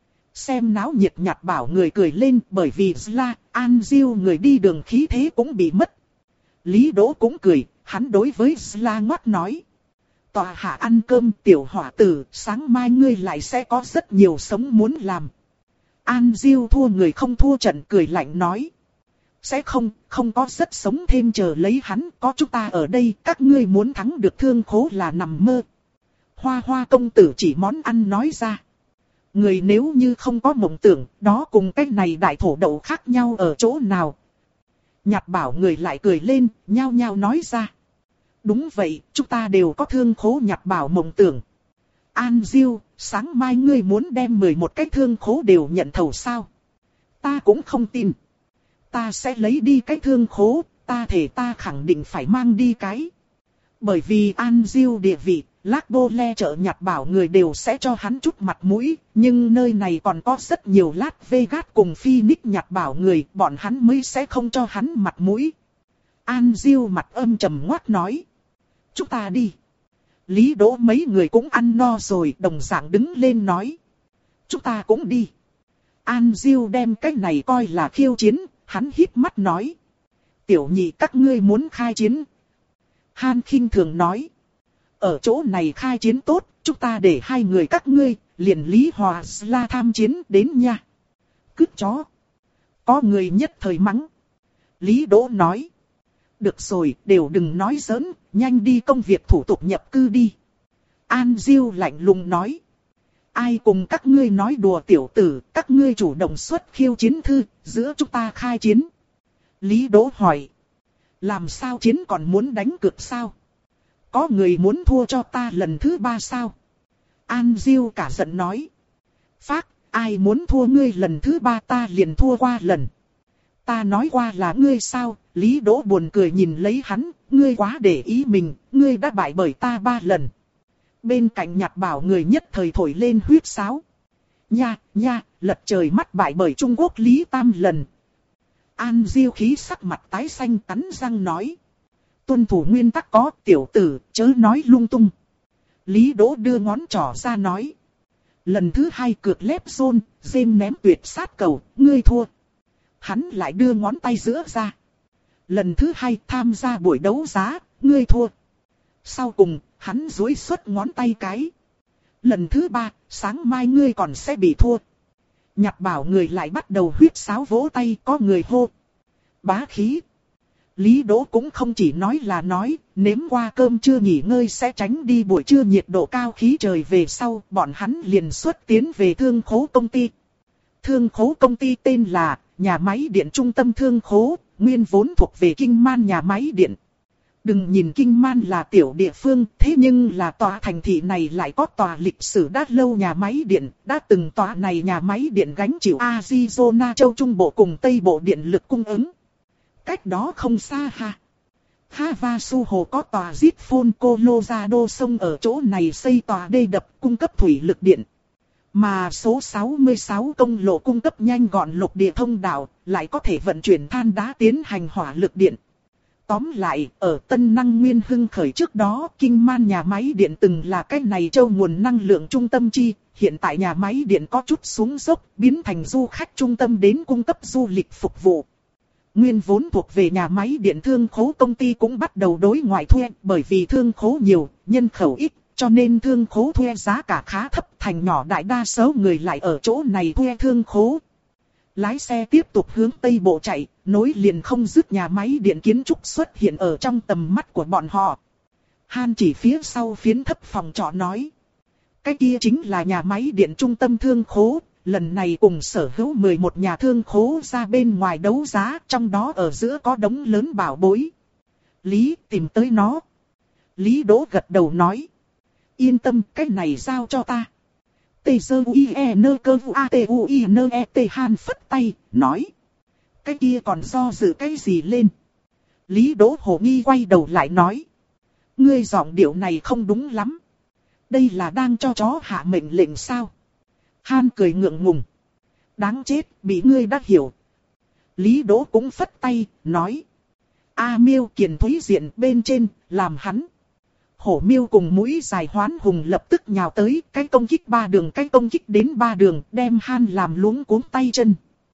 Xem náo nhiệt nhạt bảo người cười lên, bởi vì Sla, An Diêu người đi đường khí thế cũng bị mất. Lý Đỗ cũng cười, hắn đối với Sla ngoắc nói. Tòa hạ ăn cơm tiểu hỏa tử, sáng mai ngươi lại sẽ có rất nhiều sống muốn làm. An Diêu thua người không thua trận cười lạnh nói. Sẽ không, không có rất sống thêm chờ lấy hắn, có chúng ta ở đây, các ngươi muốn thắng được Thương Khố là nằm mơ. Hoa Hoa công tử chỉ món ăn nói ra. Người nếu như không có mộng tưởng, đó cùng cái này đại thổ đậu khác nhau ở chỗ nào. Nhạt bảo người lại cười lên, nhao nhao nói ra. Đúng vậy, chúng ta đều có Thương Khố. Nhạt bảo mộng tưởng. An Diêu, sáng mai ngươi muốn đem mười một cái Thương Khố đều nhận thầu sao? Ta cũng không tin. Ta sẽ lấy đi cái Thương Khố, ta thể ta khẳng định phải mang đi cái. Bởi vì An Diêu địa vị, Lác Bô Le chợ Nhạt bảo người đều sẽ cho hắn chút mặt mũi, nhưng nơi này còn có rất nhiều Las Vegas cùng Phoenix Nhạt bảo người, bọn hắn mới sẽ không cho hắn mặt mũi. An Diêu mặt âm trầm ngoác nói. Chúng ta đi. Lý Đỗ mấy người cũng ăn no rồi, đồng dạng đứng lên nói. Chúng ta cũng đi. An Diêu đem cái này coi là khiêu chiến, hắn híp mắt nói. Tiểu nhị các ngươi muốn khai chiến. Han khinh thường nói. Ở chỗ này khai chiến tốt, chúng ta để hai người các ngươi, liền Lý Hòa Sla tham chiến đến nha. Cứt chó. Có người nhất thời mắng. Lý Đỗ nói. Được rồi, đều đừng nói giỡn, nhanh đi công việc thủ tục nhập cư đi. An Diêu lạnh lùng nói. Ai cùng các ngươi nói đùa tiểu tử, các ngươi chủ động xuất khiêu chiến thư, giữa chúng ta khai chiến. Lý Đỗ hỏi. Làm sao chiến còn muốn đánh cược sao? Có người muốn thua cho ta lần thứ ba sao? An Diêu cả giận nói. Phác, ai muốn thua ngươi lần thứ ba ta liền thua qua lần. Ta nói qua là ngươi sao? Lý Đỗ buồn cười nhìn lấy hắn, ngươi quá để ý mình, ngươi đã bại bởi ta ba lần. Bên cạnh Nhạt bảo người nhất thời thổi lên huyết sáo. Nha, nha, lật trời mắt bại bởi Trung Quốc Lý Tam lần. An Diêu khí sắc mặt tái xanh cắn răng nói. Tuân thủ nguyên tắc có, tiểu tử, chớ nói lung tung. Lý Đỗ đưa ngón trỏ ra nói. Lần thứ hai cược lép zone, dêm ném tuyệt sát cầu, ngươi thua. Hắn lại đưa ngón tay giữa ra. Lần thứ hai tham gia buổi đấu giá, ngươi thua. Sau cùng, hắn duỗi xuất ngón tay cái. Lần thứ ba, sáng mai ngươi còn sẽ bị thua. Nhạt bảo người lại bắt đầu huyết sáo vỗ tay, có người hô. Bá khí. Lý Đỗ cũng không chỉ nói là nói, nếm qua cơm trưa nghỉ ngơi sẽ tránh đi buổi trưa nhiệt độ cao khí trời về sau, bọn hắn liền xuất tiến về Thương Khố công ty. Thương Khố công ty tên là Nhà máy điện trung tâm Thương Khố, nguyên vốn thuộc về Kinh Man nhà máy điện. Đừng nhìn Kinh Man là tiểu địa phương, thế nhưng là tòa thành thị này lại có tòa lịch sử đã lâu nhà máy điện, đã từng tòa này nhà máy điện gánh chịu Arizona châu Trung Bộ cùng Tây Bộ điện lực cung ứng. Cách đó không xa ha. Havasu Hồ có tòa Zitphone Colorado sông ở chỗ này xây tòa đê đập cung cấp thủy lực điện. Mà số sáu mươi sáu công lộ cung cấp nhanh gọn lục địa thông đạo, lại có thể vận chuyển than đá tiến hành hỏa lực điện. Tóm lại, ở Tân Năng Nguyên hưng khởi trước đó, Kinh Man nhà máy điện từng là cái này châu nguồn năng lượng trung tâm chi, hiện tại nhà máy điện có chút xuống dốc, biến thành du khách trung tâm đến cung cấp du lịch phục vụ. Nguyên vốn thuộc về nhà máy điện Thương Khố công ty cũng bắt đầu đối ngoại thuê, bởi vì Thương Khố nhiều, nhân khẩu ít, cho nên Thương Khố thuê giá cả khá thấp, thành nhỏ đại đa số người lại ở chỗ này thuê Thương Khố. Lái xe tiếp tục hướng Tây Bộ chạy, nối liền không dứt nhà máy điện kiến trúc xuất hiện ở trong tầm mắt của bọn họ. Han chỉ phía sau phiến thấp phòng trọ nói. Cái kia chính là nhà máy điện trung tâm Thương Khố, lần này cùng sở hữu mười một nhà Thương Khố ra bên ngoài đấu giá, trong đó ở giữa có đống lớn bảo bối. Lý tìm tới nó. Lý Đỗ gật đầu nói. Yên tâm, cái này giao cho ta. Tê sơ uy e nơ cơ vu a tê u i nơ e tê Han phất tay, nói. Cái kia còn do dự cái gì lên? Lý Đỗ hồ nghi quay đầu lại nói. Ngươi giọng điệu này không đúng lắm. Đây là đang cho chó hạ mệnh lệnh sao? Han cười ngượng ngùng. Đáng chết, bị ngươi đã hiểu. Lý Đỗ cũng phất tay, nói. A Miêu Kiền Thúy Diện bên trên, làm hắn. Hổ Miêu cùng mũi dài Hoán Hùng lập tức nhào tới, cái công kích ba đường, cái công kích đến ba đường, đem Han làm luống cuống tay chân.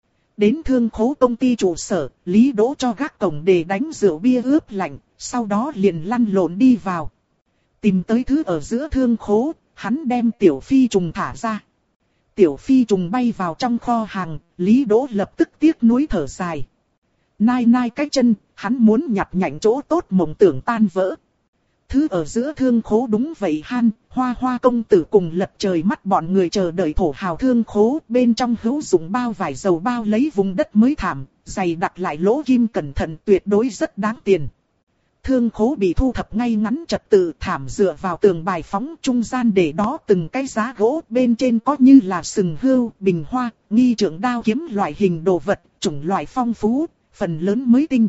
Đến Thương Khố công ty trụ sở, Lý Đỗ cho gác cổng để đánh rượu bia ướp lạnh, sau đó liền lăn lộn đi vào. Tìm tới thứ ở giữa Thương Khố, hắn đem Tiểu Phi trùng thả ra. Tiểu Phi trùng bay vào trong kho hàng, Lý Đỗ lập tức tiếc nuối thở dài. Nai nai cái chân, hắn muốn nhặt nhạnh chỗ tốt mộng tưởng tan vỡ. Thứ ở giữa Thương Khố đúng vậy Han, Hoa Hoa công tử cùng Lật Trời mắt bọn người chờ đợi thổ hào Thương Khố, bên trong hữu dụng bao vải dầu bao lấy vùng đất mới thảm, dày đặt lại lỗ kim cẩn thận, tuyệt đối rất đáng tiền. Thương Khố bị thu thập ngay ngắn trật tự, thảm dựa vào tường bài phóng, trung gian để đó từng cái giá gỗ, bên trên có như là sừng hươu, bình hoa, nghi trượng đao kiếm loại hình đồ vật, chủng loại phong phú, phần lớn mới tinh.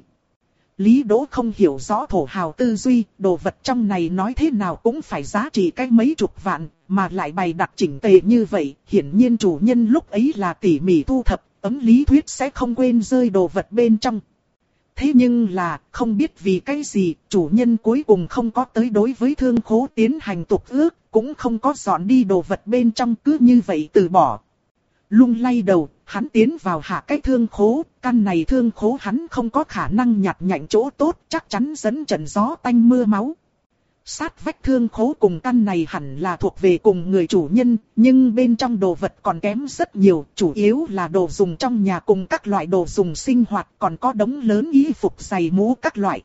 Lý Đỗ không hiểu rõ thổ hào tư duy, đồ vật trong này nói thế nào cũng phải giá trị cái mấy chục vạn, mà lại bày đặt chỉnh tề như vậy, hiển nhiên chủ nhân lúc ấy là tỉ mỉ thu thập, ấm lý thuyết sẽ không quên rơi đồ vật bên trong. Thế nhưng là, không biết vì cái gì, chủ nhân cuối cùng không có tới đối với Thương Khố tiến hành tục ước, cũng không có dọn đi đồ vật bên trong, cứ như vậy từ bỏ. Lung lay đầu, hắn tiến vào hạ cái Thương Khố, căn này Thương Khố hắn không có khả năng nhặt nhạnh chỗ tốt, chắc chắn dẫn trận gió tanh mưa máu. Sát vách Thương Khố cùng căn này hẳn là thuộc về cùng người chủ nhân, nhưng bên trong đồ vật còn kém rất nhiều, chủ yếu là đồ dùng trong nhà cùng các loại đồ dùng sinh hoạt, còn có đống lớn y phục giày mũ các loại.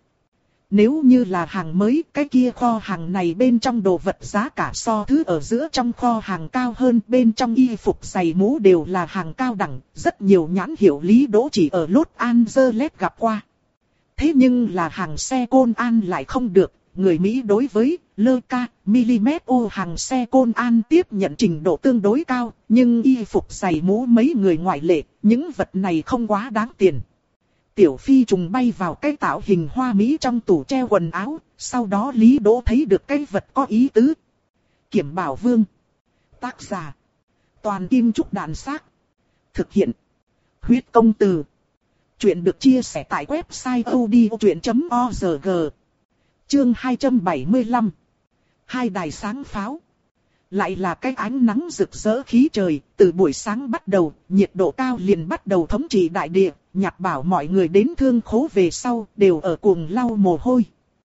Nếu như là hàng mới, cái kia kho hàng này bên trong đồ vật giá cả so thứ ở giữa trong kho hàng cao hơn, bên trong y phục giày mũ đều là hàng cao đẳng, rất nhiều nhãn hiệu Lý Đỗ chỉ ở Los Angeles gặp qua. Thế nhưng là hàng xe Côn An lại không được, người Mỹ đối với lơ ca, milimet ô hàng xe Côn An tiếp nhận trình độ tương đối cao, nhưng y phục giày mũ mấy người ngoại lệ, những vật này không quá đáng tiền. Tiểu Phi trùng bay vào cái tạo hình hoa mỹ trong tủ treo quần áo, sau đó Lý Đỗ thấy được cái vật có ý tứ. Kiểm Bảo Vương. Tác giả. Toàn Kim Trúc Đàn Xác. Thực hiện. Huyết Công Từ. Chuyện được chia sẻ tại website odchuyện chấm org. Chương hai trăm bảy mươi lăm. Hai đài sáng pháo. Lại là cái ánh nắng rực rỡ khí trời, từ buổi sáng bắt đầu, nhiệt độ cao liền bắt đầu thống trị đại địa, Nhạc Bảo mọi người đến Thương Khố về sau, đều ở cuồng lau mồ hôi.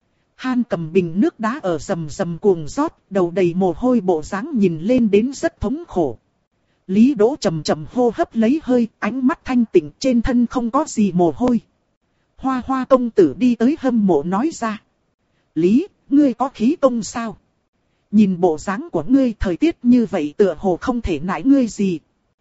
Han cầm bình nước đá ở rầm rầm cuồng rót, đầu đầy mồ hôi bộ dáng nhìn lên đến rất thống khổ. Lý Đỗ chậm chậm hô hấp lấy hơi, ánh mắt thanh tịnh, trên thân không có gì mồ hôi. Hoa Hoa công tử đi tới hâm mộ nói ra. Lý, ngươi có khí công sao? Nhìn bộ dáng của ngươi thời tiết như vậy tựa hồ không thể nãi ngươi gì.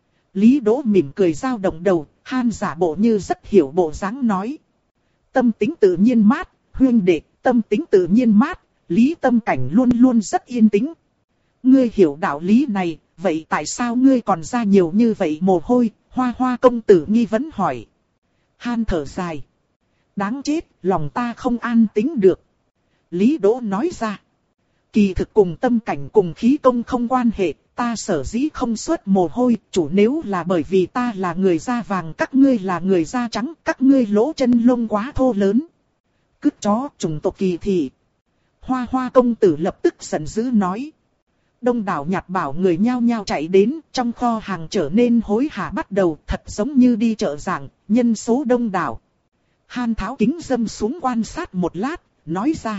Lý Đỗ mỉm cười dao động đầu, Han giả bộ như rất hiểu bộ dáng nói. Tâm tính tự nhiên mát, huynh đệ, tâm tính tự nhiên mát, Lý tâm cảnh luôn luôn rất yên tĩnh. Ngươi hiểu đạo lý này, vậy tại sao ngươi còn ra nhiều như vậy mồ hôi? Hoa Hoa công tử nghi vấn hỏi. Han thở dài. Đáng chết, lòng ta không an tĩnh được. Lý Đỗ nói ra. Kỳ thực cùng tâm cảnh cùng khí công không quan hệ, ta sở dĩ không xuất mồ hôi, chủ nếu là bởi vì ta là người da vàng, các ngươi là người da trắng, các ngươi lỗ chân lông quá thô lớn. Cứt chó, chủng tộc kỳ thị. Hoa Hoa công tử lập tức giận dữ nói. Đông đảo Nhạc Bảo người nhao nhao chạy đến, trong kho hàng trở nên hối hả bắt đầu, thật giống như đi chợ giảng, nhân số đông đảo. Han tháo kính dâm xuống quan sát một lát, nói ra.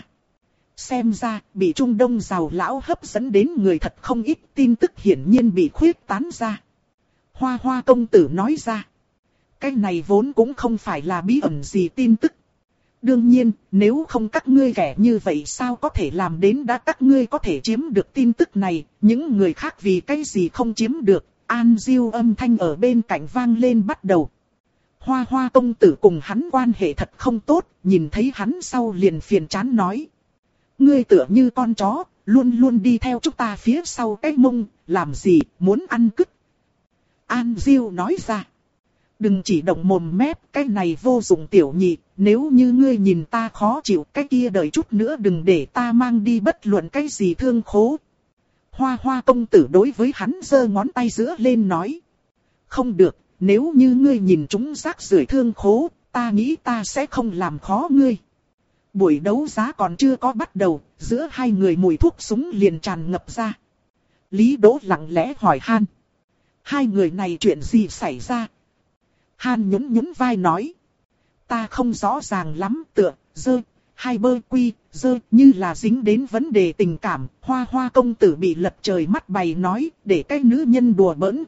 Xem ra, bị Trung Đông giàu lão hấp dẫn đến người thật không ít, tin tức hiển nhiên bị khuyết tán ra. Hoa Hoa công tử nói ra. Cái này vốn cũng không phải là bí ẩn gì tin tức. Đương nhiên, nếu không các ngươi kẻ như vậy sao có thể làm đến đã các ngươi có thể chiếm được tin tức này, những người khác vì cái gì không chiếm được, An Diêu âm thanh ở bên cạnh vang lên bắt đầu. Hoa Hoa công tử cùng hắn quan hệ thật không tốt, nhìn thấy hắn sau liền phiền chán nói. Ngươi tựa như con chó, luôn luôn đi theo chúng ta phía sau cái mông, làm gì, muốn ăn cứt. An Diêu nói ra. Đừng chỉ động mồm mép, cái này vô dụng tiểu nhị, nếu như ngươi nhìn ta khó chịu, cái kia đợi chút nữa đừng để ta mang đi bất luận cái gì thương khố. Hoa Hoa công tử đối với hắn giơ ngón tay giữa lên nói. Không được, nếu như ngươi nhìn chúng rác rưởi thương khố, ta nghĩ ta sẽ không làm khó ngươi. Buổi đấu giá còn chưa có bắt đầu, giữa hai người mùi thuốc súng liền tràn ngập ra. Lý Đỗ lặng lẽ hỏi Han. Hai người này chuyện gì xảy ra? Han nhún nhún vai nói. Ta không rõ ràng lắm, tựa, dơ, hai bơ quy, dơ, như là dính đến vấn đề tình cảm. Hoa Hoa công tử bị lật trời mắt bày nói, để cái nữ nhân đùa bỡn.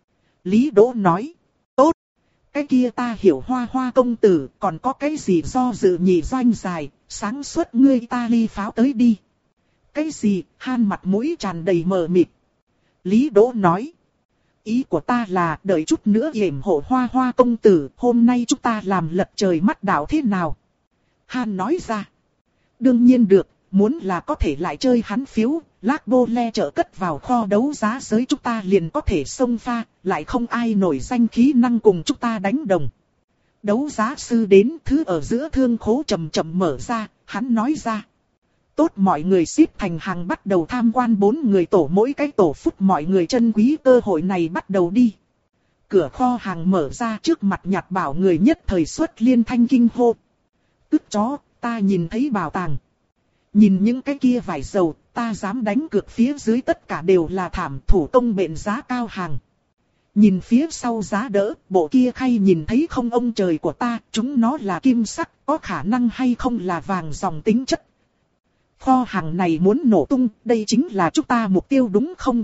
Lý Đỗ nói. Tốt. Cái kia ta hiểu Hoa Hoa công tử, còn có cái gì do dự nhị doanh dài, sáng suốt ngươi ta ly pháo tới đi. Cái gì? Han mặt mũi tràn đầy mờ mịt. Lý Đỗ nói. Ý của ta là đợi chút nữa yểm hộ Hoa Hoa công tử, hôm nay chúng ta làm lật trời mắt đảo thế nào? Han nói ra. Đương nhiên được, muốn là có thể lại chơi hắn phiếu, lác bô le trợ cất vào kho đấu giá giới chúng ta liền có thể xông pha, lại không ai nổi danh khí năng cùng chúng ta đánh đồng. Đấu giá sư đến, thứ ở giữa thương khố chậm chậm mở ra, hắn nói ra. Tốt, mọi người xếp thành hàng bắt đầu tham quan, bốn người tổ mỗi cái tổ phút mọi người trân quý cơ hội này bắt đầu đi. Cửa kho hàng mở ra, trước mặt Nhạt Bảo người nhất thời xuất liên thanh kinh hô. Tức chó, ta nhìn thấy bảo tàng. Nhìn những cái kia vải dầu, ta dám đánh cược phía dưới tất cả đều là thảm thủ công bện giá cao hàng. Nhìn phía sau giá đỡ, bộ kia khay nhìn thấy không ông trời của ta, chúng nó là kim sắc, có khả năng hay không là vàng dòng tính chất. Kho hàng này muốn nổ tung, đây chính là chúng ta mục tiêu đúng không?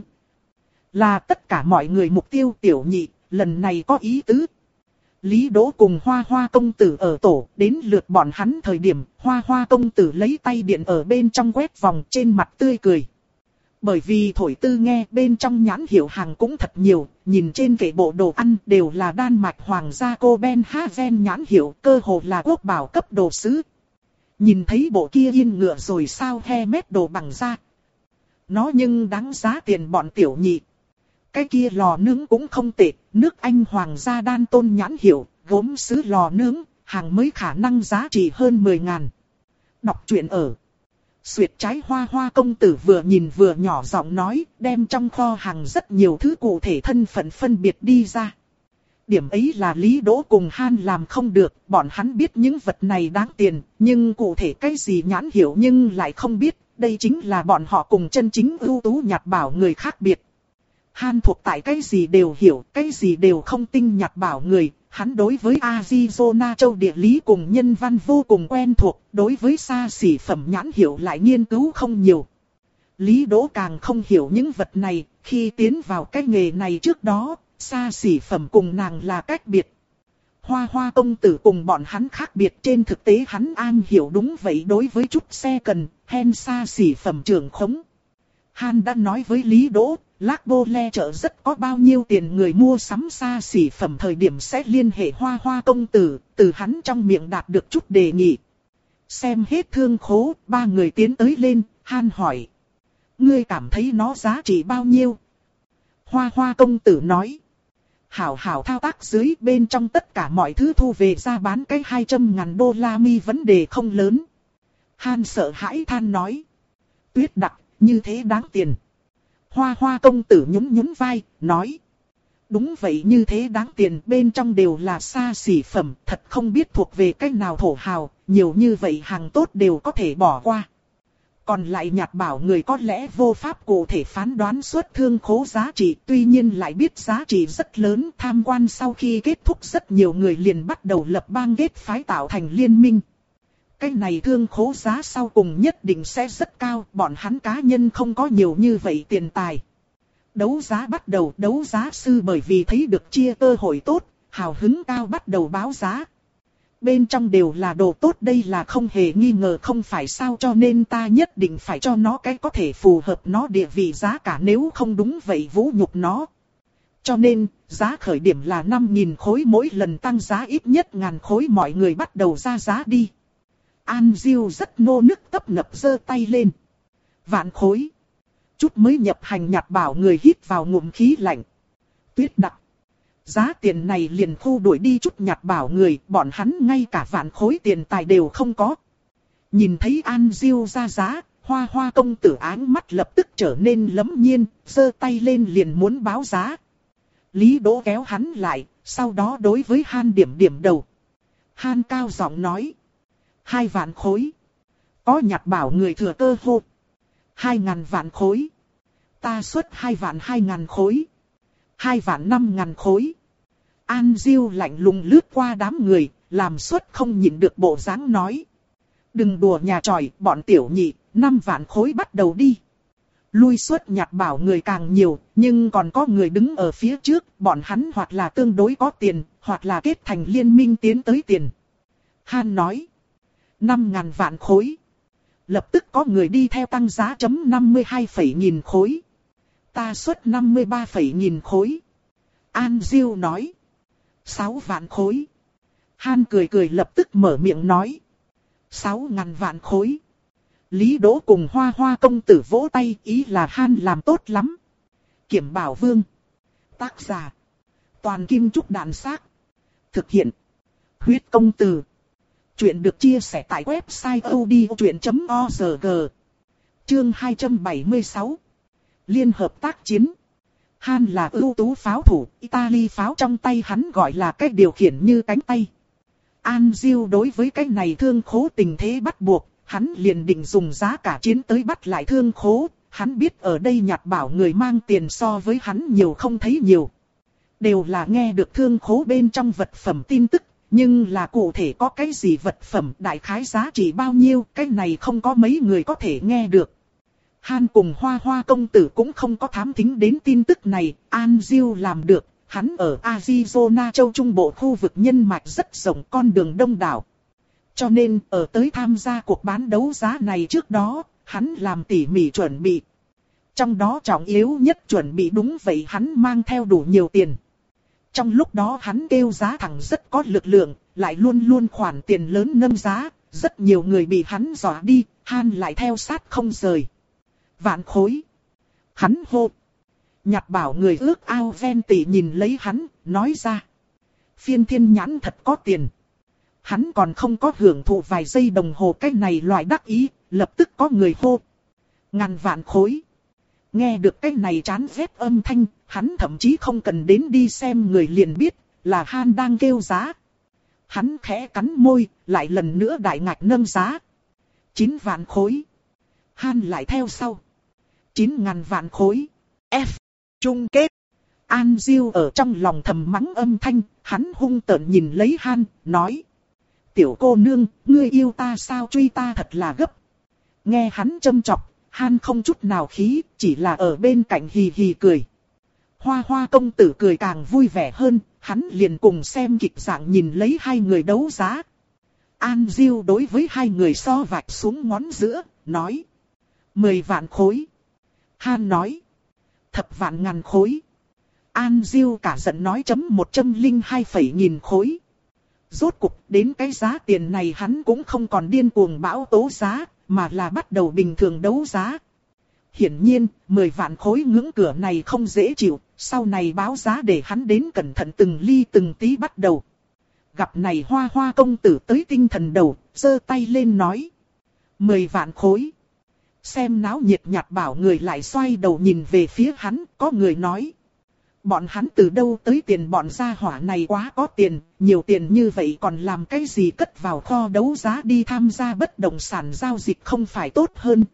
Là tất cả mọi người mục tiêu tiểu nhị, lần này có ý tứ. Lý Đỗ cùng Hoa Hoa công tử ở tổ, đến lượt bọn hắn thời điểm, Hoa Hoa công tử lấy tay điện ở bên trong quét vòng, trên mặt tươi cười. Bởi vì thổi tư nghe bên trong nhãn hiệu hàng cũng thật nhiều, nhìn trên kệ bộ đồ ăn đều là Đan Mạch Hoàng gia Copenhagen nhãn hiệu, cơ hồ là quốc bảo cấp đồ sứ. Nhìn thấy bộ kia yên ngựa rồi sao he mét đồ bằng da. Nó nhưng đáng giá tiền bọn tiểu nhị. Cái kia lò nướng cũng không tệ, nước Anh Hoàng gia Đan Tôn nhãn hiệu, gốm sứ lò nướng, hàng mới khả năng giá trị hơn mười ngàn. Đọc truyện ở Xuyệt trái Hoa Hoa công tử vừa nhìn vừa nhỏ giọng nói, đem trong kho hàng rất nhiều thứ cụ thể thân phận phân biệt đi ra. Điểm ấy là Lý Đỗ cùng Han làm không được, bọn hắn biết những vật này đáng tiền, nhưng cụ thể cái gì nhãn hiệu nhưng lại không biết, đây chính là bọn họ cùng chân chính ưu tú Nhạt Bảo người khác biệt. Han thuộc tại cái gì đều hiểu, cái gì đều không tinh Nhạt Bảo người, hắn đối với Arizona châu địa lý cùng nhân văn vô cùng quen thuộc, đối với xa xỉ phẩm nhãn hiệu lại nghiên cứu không nhiều. Lý Đỗ càng không hiểu những vật này, khi tiến vào cái nghề này trước đó, xa xỉ phẩm cùng nàng là cách biệt. Hoa Hoa công tử cùng bọn hắn khác biệt, trên thực tế hắn an hiểu đúng vậy, đối với chút xe cần, hen xa xỉ phẩm trưởng khống. Han đã nói với Lý Đỗ, Lác Bô Le chợ rất có bao nhiêu tiền người mua sắm xa xỉ phẩm thời điểm sẽ liên hệ Hoa Hoa công tử, từ hắn trong miệng đạt được chút đề nghị. Xem hết thương khố, ba người tiến tới lên, Han hỏi. Ngươi cảm thấy nó giá trị bao nhiêu? Hoa Hoa công tử nói. Hảo hảo thao tác dưới, bên trong tất cả mọi thứ thu về ra bán cái hai trăm ngàn đô la mi vấn đề không lớn. Han sợ hãi than nói. Tuyết đặc, như thế đáng tiền. Hoa Hoa công tử nhún nhún vai, nói. Đúng vậy, như thế đáng tiền, bên trong đều là xa xỉ phẩm, thật không biết thuộc về cách nào thổ hào, nhiều như vậy hàng tốt đều có thể bỏ qua. Còn lại Nhạt Bảo người có lẽ vô pháp cụ thể phán đoán xuất thương khố giá trị, tuy nhiên lại biết giá trị rất lớn. Tham quan sau khi kết thúc, rất nhiều người liền bắt đầu lập bang kết phái tạo thành liên minh. Cái này thương khố giá sau cùng nhất định sẽ rất cao, bọn hắn cá nhân không có nhiều như vậy tiền tài. Đấu giá bắt đầu, đấu giá sư bởi vì thấy được chia cơ hội tốt, hào hứng cao bắt đầu báo giá. Bên trong đều là đồ tốt, đây là không hề nghi ngờ, không phải sao, cho nên ta nhất định phải cho nó cái có thể phù hợp nó địa vị giá cả, nếu không đúng vậy vũ nhục nó. Cho nên, giá khởi điểm là năm nghìn khối, mỗi lần tăng giá ít nhất ngàn khối, mọi người bắt đầu ra giá đi. An Diêu rất nô nức tấp nập giơ tay lên. Vạn khối. Chút mới nhập hành nhặt bảo người hít vào ngụm khí lạnh. Tuyết đặc. Giá tiền này liền khu đuổi đi chút nhặt bảo người, bọn hắn ngay cả vạn khối tiền tài đều không có. Nhìn thấy An Diêu ra giá, Hoa Hoa công tử áng mắt lập tức trở nên lấm nhiên, giơ tay lên liền muốn báo giá. Lý Đỗ kéo hắn lại, sau đó đối với Han điểm điểm đầu. Han cao giọng nói. Hai vạn khối. Có nhặt bảo người thừa cơ hô. Hai ngàn vạn khối. Ta xuất hai vạn hai ngàn khối. Hai vạn năm ngàn khối. An Diêu lạnh lùng lướt qua đám người, làm suất không nhịn được bộ dáng nói. Đừng đùa nhà tròi, bọn tiểu nhị, năm vạn khối bắt đầu đi. Lui suất nhặt bảo người càng nhiều, nhưng còn có người đứng ở phía trước, bọn hắn hoặc là tương đối có tiền, hoặc là kết thành liên minh tiến tới tiền. Han nói. Năm ngàn vạn khối. Lập tức có người đi theo tăng giá chấm năm mươi hai phẩy nghìn khối. Ta xuất năm mươi ba phẩy nghìn khối. An Diêu nói. Sáu vạn khối. Han cười cười lập tức mở miệng nói. Sáu ngàn vạn khối. Lý Đỗ cùng Hoa Hoa công tử vỗ tay, ý là Han làm tốt lắm. Kiểm Bảo Vương. Tác giả. Toàn Kim Trúc Đạn Xác. Thực hiện. Huyết Công Từ. Chuyện được chia sẻ tại website odchuyện chấm org. Chương hai trăm bảy mươi sáu. Liên hợp tác chiến. Han là ưu tú pháo thủ, Italy pháo trong tay hắn gọi là cách điều khiển như cánh tay. An Diêu đối với cái này thương khố tình thế bắt buộc, hắn liền định dùng giá cả chiến tới bắt lại thương khố. Hắn biết ở đây nhặt bảo người mang tiền so với hắn nhiều không thấy nhiều. Đều là nghe được thương khố bên trong vật phẩm tin tức, nhưng là cụ thể có cái gì vật phẩm đại khái giá trị bao nhiêu, cái này không có mấy người có thể nghe được. Han cùng Hoa Hoa công tử cũng không có thám thính đến tin tức này, An Diêu làm được, hắn ở Arizona châu Trung Bộ khu vực nhân mạch rất rộng, con đường đông đảo. Cho nên, ở tới tham gia cuộc bán đấu giá này trước đó, hắn làm tỉ mỉ chuẩn bị. Trong đó trọng yếu nhất chuẩn bị đúng vậy hắn mang theo đủ nhiều tiền. Trong lúc đó hắn kêu giá thẳng rất có lực lượng, lại luôn luôn khoản tiền lớn nâng giá, rất nhiều người bị hắn dọa đi, Han lại theo sát không rời. Vạn khối. Hắn hô. Nhặt bảo người ước ao ven tỉ nhìn lấy hắn, nói ra. Phiên thiên nhãn thật có tiền. Hắn còn không có hưởng thụ vài giây đồng hồ cái này loại đắc ý, lập tức có người hô. Ngàn vạn khối. Nghe được cái này chán ghét âm thanh, hắn thậm chí không cần đến đi xem người liền biết, là Han đang kêu giá. Hắn khẽ cắn môi, lại lần nữa đại ngạch nâng giá. Chín vạn khối. Han lại theo sau. Chín ngàn vạn khối. F. Chung kết. An Diêu ở trong lòng thầm mắng âm thanh, hắn hung tợn nhìn lấy Han, nói. Tiểu cô nương, ngươi yêu ta sao truy ta thật là gấp. Nghe hắn châm chọc, Han không chút nào khí, chỉ là ở bên cạnh hì hì cười. Hoa Hoa công tử cười càng vui vẻ hơn, hắn liền cùng xem kịch dạng nhìn lấy hai người đấu giá. An Diêu đối với hai người so vạch xuống ngón giữa, nói. Mười vạn khối. Han nói. Thập vạn ngàn khối. An Diêu cả giận nói chấm một trăm linh hai phẩy nghìn khối. Rốt cục đến cái giá tiền này hắn cũng không còn điên cuồng bão tố giá, mà là bắt đầu bình thường đấu giá. Hiển nhiên, mười vạn khối ngưỡng cửa này không dễ chịu, sau này báo giá để hắn đến cẩn thận từng ly từng tí bắt đầu. Gặp này Hoa Hoa công tử tới tinh thần đầu, giơ tay lên nói. Mười vạn khối. Xem náo nhiệt nhặt bảo người lại xoay đầu nhìn về phía hắn, có người nói. Bọn hắn từ đâu tới tiền, bọn gia hỏa này quá có tiền, nhiều tiền như vậy còn làm cái gì cất vào kho đấu giá đi tham gia bất động sản giao dịch không phải tốt hơn.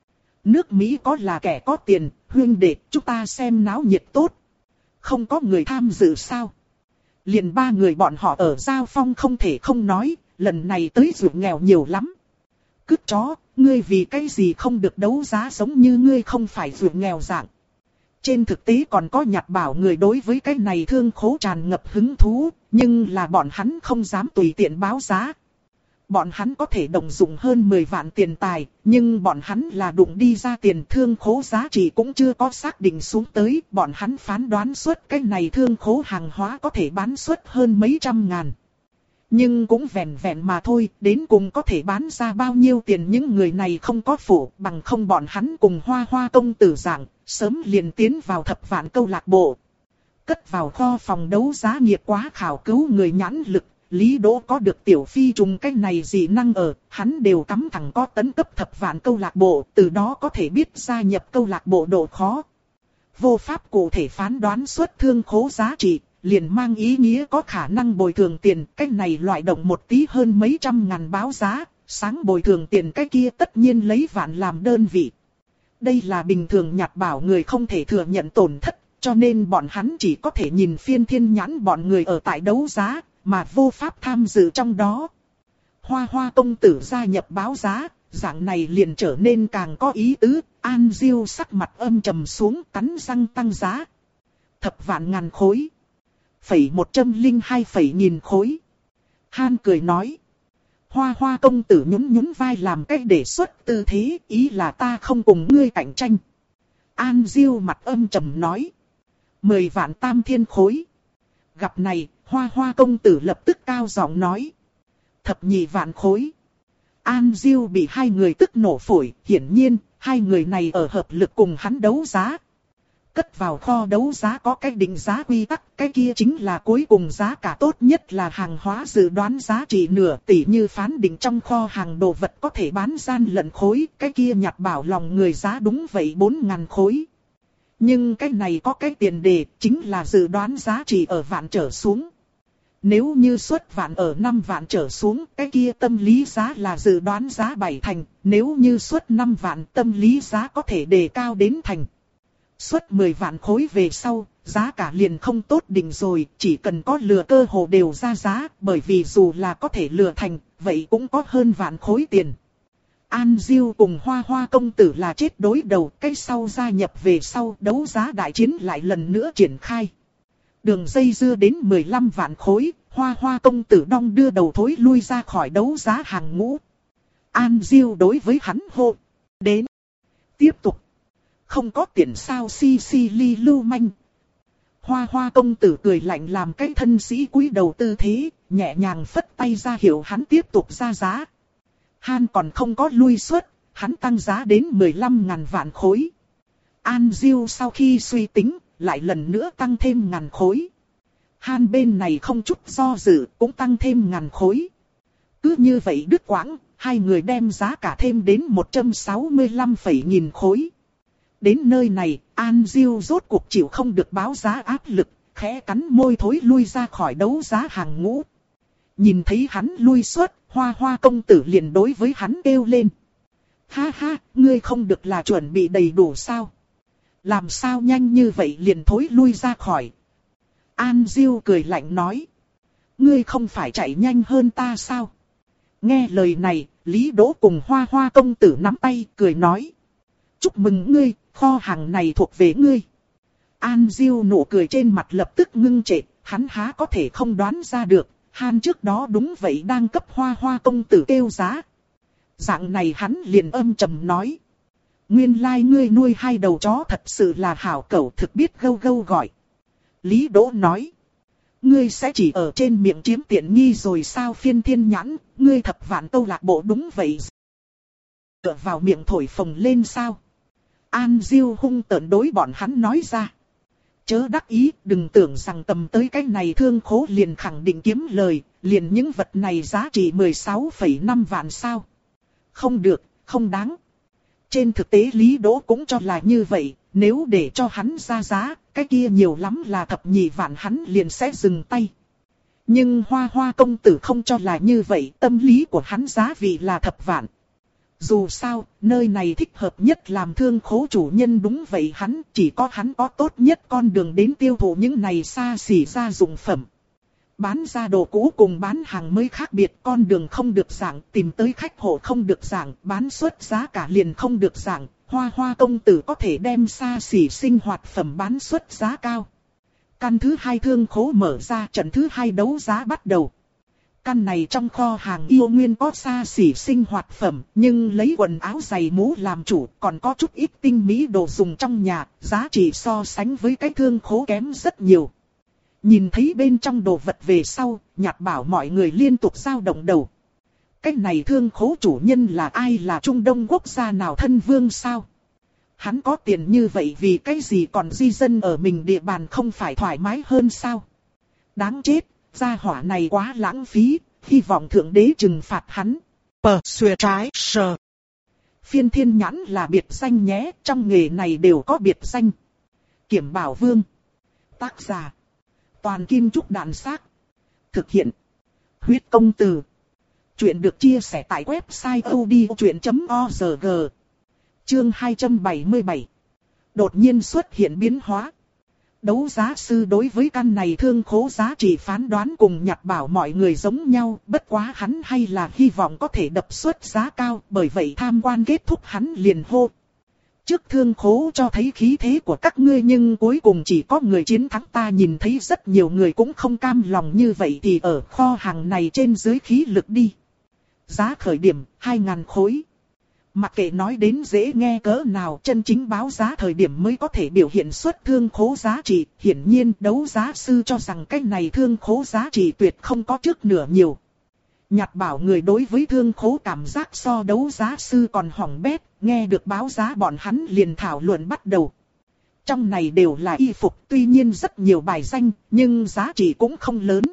Nước Mỹ có là kẻ có tiền, huynh đệ, chúng ta xem náo nhiệt tốt. Không có người tham dự sao? Liền ba người bọn họ ở giao phong không thể không nói, lần này tới ruộng nghèo nhiều lắm. Cứt chó, ngươi vì cái gì không được đấu giá giống như ngươi không phải ruộng nghèo dạng. Trên thực tế còn có nhặt bảo người đối với cái này thương khố tràn ngập hứng thú, nhưng là bọn hắn không dám tùy tiện báo giá. Bọn hắn có thể động dụng hơn mười vạn tiền tài, nhưng bọn hắn là đụng đi ra tiền thương khố giá trị cũng chưa có xác định xuống tới. Bọn hắn phán đoán suất cái này thương khố hàng hóa có thể bán suất hơn mấy trăm ngàn. Nhưng cũng vẹn vẹn mà thôi, đến cùng có thể bán ra bao nhiêu tiền những người này không có phủ, bằng không bọn hắn cùng Hoa Hoa công tử dạng, sớm liền tiến vào thập vạn câu lạc bộ. Cất vào kho phòng đấu giá nghiệp quá khảo cứu người nhãn lực, Lý Đỗ có được tiểu phi trùng cái này dị năng ở, hắn đều cắm thẳng có tấn cấp thập vạn câu lạc bộ, từ đó có thể biết gia nhập câu lạc bộ độ khó. Vô pháp cụ thể phán đoán xuất thương khố giá trị, liền mang ý nghĩa có khả năng bồi thường tiền, cái này loại động một tí hơn mấy trăm ngàn báo giá, sáng bồi thường tiền cái kia tất nhiên lấy vạn làm đơn vị. Đây là bình thường nhặt bảo người không thể thừa nhận tổn thất, cho nên bọn hắn chỉ có thể nhìn phiên thiên nhãn bọn người ở tại đấu giá, mà vô pháp tham dự trong đó. Hoa Hoa công tử gia nhập báo giá, dạng này liền trở nên càng có ý tứ. An Diêu sắc mặt âm trầm xuống, cắn răng tăng giá. Thập vạn ngàn khối. Phẩy một trăm linh hai phẩy nghìn khối. Han cười nói. Hoa Hoa công tử nhún nhún vai làm cách đề xuất tư thế, ý là ta không cùng ngươi cạnh tranh. An Diêu mặt âm trầm nói. Mười vạn tam thiên khối. Gặp này, Hoa Hoa công tử lập tức cao giọng nói. Thập nhị vạn khối. An Diêu bị hai người tức nổ phổi, hiển nhiên, hai người này ở hợp lực cùng hắn đấu giá. Cất vào kho đấu giá có cái định giá quy tắc, cái kia chính là cuối cùng giá cả tốt nhất là hàng hóa dự đoán giá trị nửa tỷ, như phán định trong kho hàng đồ vật có thể bán gian lận khối, cái kia nhặt bảo lòng người giá đúng vậy bốn ngàn khối. Nhưng cái này có cái tiền đề, chính là dự đoán giá trị ở vạn trở xuống. Nếu như xuất vạn ở năm vạn trở xuống, cái kia tâm lý giá là dự đoán giá bảy thành, nếu như xuất năm vạn tâm lý giá có thể đề cao đến thành. Xuất mười vạn khối về sau, giá cả liền không tốt định rồi, chỉ cần có lừa cơ hồ đều ra giá, bởi vì dù là có thể lừa thành, vậy cũng có hơn vạn khối tiền. An Diêu cùng Hoa Hoa công tử là chết đối đầu, cái sau gia nhập về sau đấu giá đại chiến lại lần nữa triển khai. Đường dây dưa đến mười lăm vạn khối, Hoa Hoa công tử đong đưa đầu thối lui ra khỏi đấu giá hàng ngũ. An Diêu đối với hắn hô. Đến. Tiếp tục. Không có tiền sao si si li lưu manh. Hoa Hoa công tử cười lạnh làm cái thân sĩ cúi đầu tư thế, nhẹ nhàng phất tay ra hiệu hắn tiếp tục ra giá. Han còn không có lui suất, hắn tăng giá đến mười lăm ngàn vạn khối. An Diêu sau khi suy tính, lại lần nữa tăng thêm ngàn khối. Han bên này không chút do dự, cũng tăng thêm ngàn khối. Cứ như vậy đứt quãng, hai người đem giá cả thêm đến một trăm sáu mươi lăm phẩy nghìn khối. Đến nơi này, An Diêu rốt cuộc chịu không được báo giá áp lực, khẽ cắn môi thối lui ra khỏi đấu giá hàng ngũ. Nhìn thấy hắn lui suốt, Hoa Hoa công tử liền đối với hắn kêu lên. Ha ha, ngươi không được là chuẩn bị đầy đủ sao? Làm sao nhanh như vậy liền thối lui ra khỏi? An Diêu cười lạnh nói. Ngươi không phải chạy nhanh hơn ta sao? Nghe lời này, Lý Đỗ cùng Hoa Hoa công tử nắm tay cười nói. Chúc mừng ngươi, kho hàng này thuộc về ngươi. An Diêu nụ cười trên mặt lập tức ngưng trệ, hắn há có thể không đoán ra được. Han trước đó đúng vậy đang cấp Hoa Hoa công tử kêu giá. Dạng này hắn liền âm trầm nói. Nguyên lai like ngươi nuôi hai đầu chó thật sự là hảo cẩu thực biết gâu gâu gọi. Lý Đỗ nói. Ngươi sẽ chỉ ở trên miệng chiếm tiện nghi rồi sao phiên thiên nhãn, ngươi thập vạn câu lạc bộ đúng vậy. Tựa vào miệng thổi phồng lên sao. An Diêu hung tợn đối bọn hắn nói ra. Chớ đắc ý, đừng tưởng rằng tầm tới cái này thương khố liền khẳng định kiếm lời, liền những vật này giá trị mười sáu phẩy năm vạn sao. Không được, không đáng. Trên thực tế Lý Đỗ cũng cho là như vậy, nếu để cho hắn ra giá, cái kia nhiều lắm là thập nhị vạn hắn liền sẽ dừng tay. Nhưng Hoa Hoa công tử không cho là như vậy, tâm lý của hắn giá vị là thập vạn. Dù sao, nơi này thích hợp nhất làm thương khố chủ nhân đúng vậy hắn, chỉ có hắn có tốt nhất con đường đến tiêu thụ những này xa xỉ gia dụng phẩm. Bán ra đồ cũ cùng bán hàng mới khác biệt, con đường không được giảng, tìm tới khách hộ không được giảng, bán suất giá cả liền không được giảng. Hoa Hoa công tử có thể đem xa xỉ sinh hoạt phẩm bán suất giá cao. Căn thứ hai thương khố mở ra, trận thứ hai đấu giá bắt đầu. Căn này trong kho hàng yêu nguyên có xa xỉ sinh hoạt phẩm, nhưng lấy quần áo giày mũ làm chủ, còn có chút ít tinh mỹ đồ dùng trong nhà, giá trị so sánh với cái thương khố kém rất nhiều. Nhìn thấy bên trong đồ vật về sau, Nhạt Bảo mọi người liên tục dao động đầu. Cái này thương khố chủ nhân là ai, là Trung Đông quốc gia nào thân vương sao? Hắn có tiền như vậy vì cái gì còn di dân ở mình địa bàn không phải thoải mái hơn sao? Đáng chết, gia hỏa này quá lãng phí, hy vọng thượng đế trừng phạt hắn. Pờ xuề trái sờ. Phiên thiên nhãn là biệt danh nhé, trong nghề này đều có biệt danh. Kiểm Bảo Vương. Tác giả. Toàn Kim Trúc Đạn Xác. Thực hiện. Huyết Công Từ. Chuyện được chia sẻ tại website odchuyện chấm org. Chương hai trăm bảy mươi bảy. Đột nhiên xuất hiện biến hóa. Đấu giá sư đối với căn này thương khố giá trị phán đoán cùng Nhạt Bảo mọi người giống nhau, bất quá hắn hay là hy vọng có thể đập xuất giá cao, bởi vậy tham quan kết thúc hắn liền hô. Trước thương khố cho thấy khí thế của các ngươi nhưng cuối cùng chỉ có người chiến thắng, ta nhìn thấy rất nhiều người cũng không cam lòng như vậy thì ở kho hàng này trên dưới khí lực đi. Giá khởi điểm, hai ngàn khối. Mặc kệ nói đến dễ nghe cỡ nào, chân chính báo giá thời điểm mới có thể biểu hiện xuất thương khố giá trị. Hiển nhiên đấu giá sư cho rằng cái này thương khố giá trị tuyệt không có trước nửa nhiều. Nhạt Bảo người đối với thương khố cảm giác so đấu giá sư còn hỏng bét, nghe được báo giá bọn hắn liền thảo luận bắt đầu. Trong này đều là y phục, tuy nhiên rất nhiều bài danh, nhưng giá trị cũng không lớn.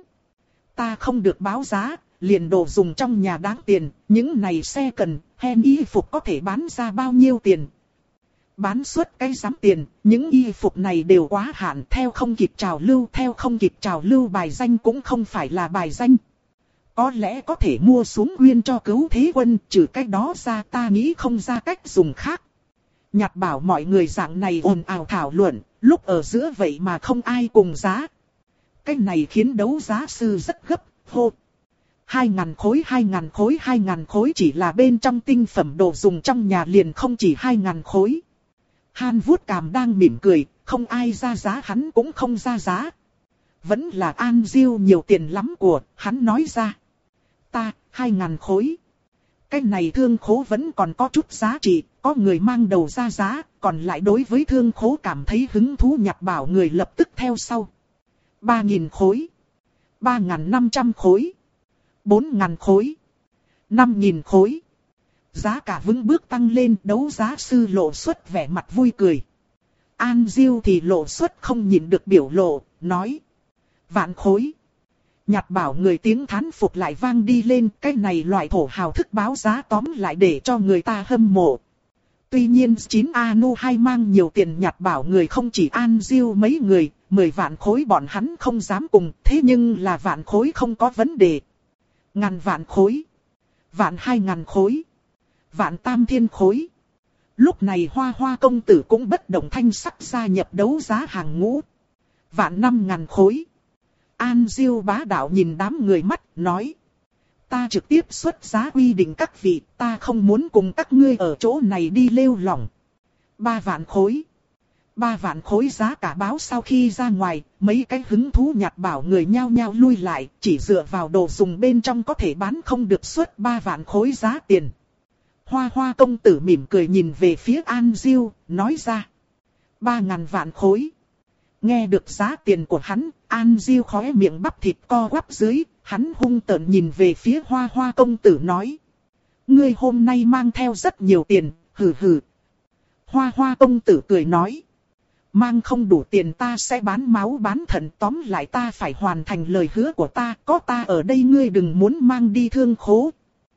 Ta không được báo giá, liền đồ dùng trong nhà đáng tiền, những này xe cần, hen y phục có thể bán ra bao nhiêu tiền. Bán suất cái giám tiền, những y phục này đều quá hạn, theo không kịp trào lưu, theo không kịp trào lưu bài danh cũng không phải là bài danh. Có lẽ có thể mua xuống nguyên cho cứu thế quân, trừ cái đó ra ta nghĩ không ra cách dùng khác. Nhạt Bảo mọi người dạng này ồn ào thảo luận, lúc ở giữa vậy mà không ai cùng giá. Cái này khiến đấu giá sư rất gấp, hô. Hai ngàn khối, hai ngàn khối, hai ngàn khối, chỉ là bên trong tinh phẩm đồ dùng trong nhà liền không chỉ hai ngàn khối. Han vuốt cằm đang mỉm cười, không ai ra giá hắn cũng không ra giá. Vẫn là An Diêu nhiều tiền lắm của, hắn nói ra. Ta, hai ngàn khối. Cái này thương khố vẫn còn có chút giá trị, có người mang đầu ra giá, còn lại đối với thương khố cảm thấy hứng thú. Nhạt Bảo người lập tức theo sau. Ba nghìn khối. Ba ngàn năm trăm khối. Bốn ngàn khối. Năm nghìn khối. Giá cả vững bước tăng lên, đấu giá sư lộ xuất vẻ mặt vui cười. An Diêu thì lộ xuất không nhịn được biểu lộ, nói. Vạn khối. Nhạt Bảo người tiếng thán phục lại vang đi lên, cái này loại thổ hào thức báo giá tóm lại để cho người ta hâm mộ. Tuy nhiên chín A Nu hay mang nhiều tiền. Nhạt Bảo người không chỉ An Diêu mấy người, mười vạn khối bọn hắn không dám cùng, thế nhưng là vạn khối không có vấn đề. Ngàn vạn khối. Vạn hai ngàn khối. Vạn tam thiên khối. Lúc này Hoa Hoa công tử cũng bất động thanh sắc gia nhập đấu giá hàng ngũ. Vạn năm ngàn khối. An Diêu bá đạo nhìn đám người mắt, nói. Ta trực tiếp xuất giá quy định các vị, ta không muốn cùng các ngươi ở chỗ này đi lêu lỏng. Ba vạn khối. Ba vạn khối giá cả báo sau khi ra ngoài, mấy cái hứng thú Nhạt Bảo người nhao nhao lui lại, chỉ dựa vào đồ dùng bên trong có thể bán không được suất ba vạn khối giá tiền. Hoa Hoa công tử mỉm cười nhìn về phía An Diêu, nói ra. Ba ngàn vạn khối. Nghe được giá tiền của hắn, An Diêu khóe miệng bắp thịt co quắp dưới, hắn hung tợn nhìn về phía Hoa Hoa công tử nói. Ngươi hôm nay mang theo rất nhiều tiền, hừ hừ. Hoa Hoa công tử cười nói. Mang không đủ tiền ta sẽ bán máu bán thận, tóm lại ta phải hoàn thành lời hứa của ta, có ta ở đây ngươi đừng muốn mang đi thương khố.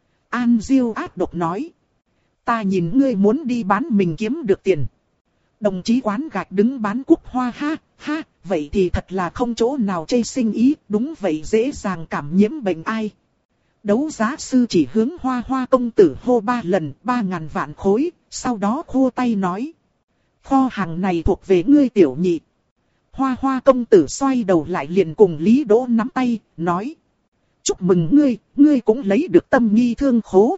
An Diêu ác độc nói. Ta nhìn ngươi muốn đi bán mình kiếm được tiền. Đồng chí quán gạch đứng bán cúc hoa ha, ha, vậy thì thật là không chỗ nào chê sinh ý, đúng vậy dễ dàng cảm nhiễm bệnh ai. Đấu giá sư chỉ hướng Hoa Hoa công tử hô ba lần, ba ngàn vạn khối, sau đó khua tay nói. Kho hàng này thuộc về ngươi tiểu nhị. Hoa Hoa công tử xoay đầu lại liền cùng Lý Đỗ nắm tay, nói. Chúc mừng ngươi, ngươi cũng lấy được tâm nghi thương khố.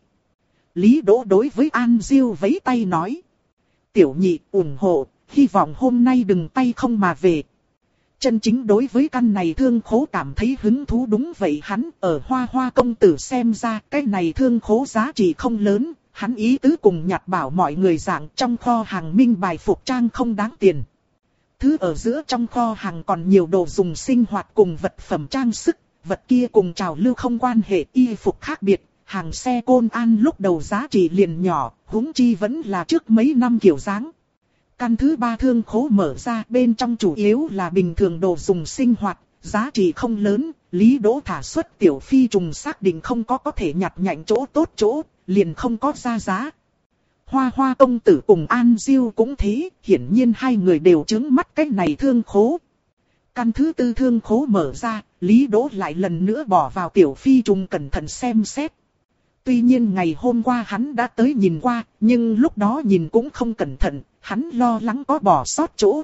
Lý Đỗ đối với An Diêu vẫy tay nói. Tiểu nhị ủng hộ, hy vọng hôm nay đừng tay không mà về. Chân chính đối với căn này thương khố cảm thấy hứng thú, đúng vậy hắn ở Hoa Hoa công tử xem ra cái này thương khố giá trị không lớn. Hắn ý tứ cùng Nhạt Bảo mọi người dạng trong kho hàng minh bài phục trang không đáng tiền. thứ ở giữa trong kho hàng còn nhiều đồ dùng sinh hoạt cùng vật phẩm trang sức, vật kia cùng trào lưu không quan hệ, y phục khác biệt, hàng xe Côn An lúc đầu giá trị liền nhỏ, huống chi vẫn là trước mấy năm kiểu dáng. Căn thứ ba thương khố mở ra, bên trong chủ yếu là bình thường đồ dùng sinh hoạt, giá trị không lớn, Lý Đỗ thả xuất Tiểu Phi trùng xác định không có có thể nhặt nhạnh chỗ tốt chỗ, liền không có ra giá. Hoa Hoa công tử cùng An Diêu cũng thế, hiển nhiên hai người đều trướng mắt cái này thương khố. Căn thứ tư thương khố mở ra, Lý Đỗ lại lần nữa bỏ vào Tiểu Phi trùng cẩn thận xem xét. Tuy nhiên ngày hôm qua hắn đã tới nhìn qua, nhưng lúc đó nhìn cũng không cẩn thận, hắn lo lắng có bỏ sót chỗ.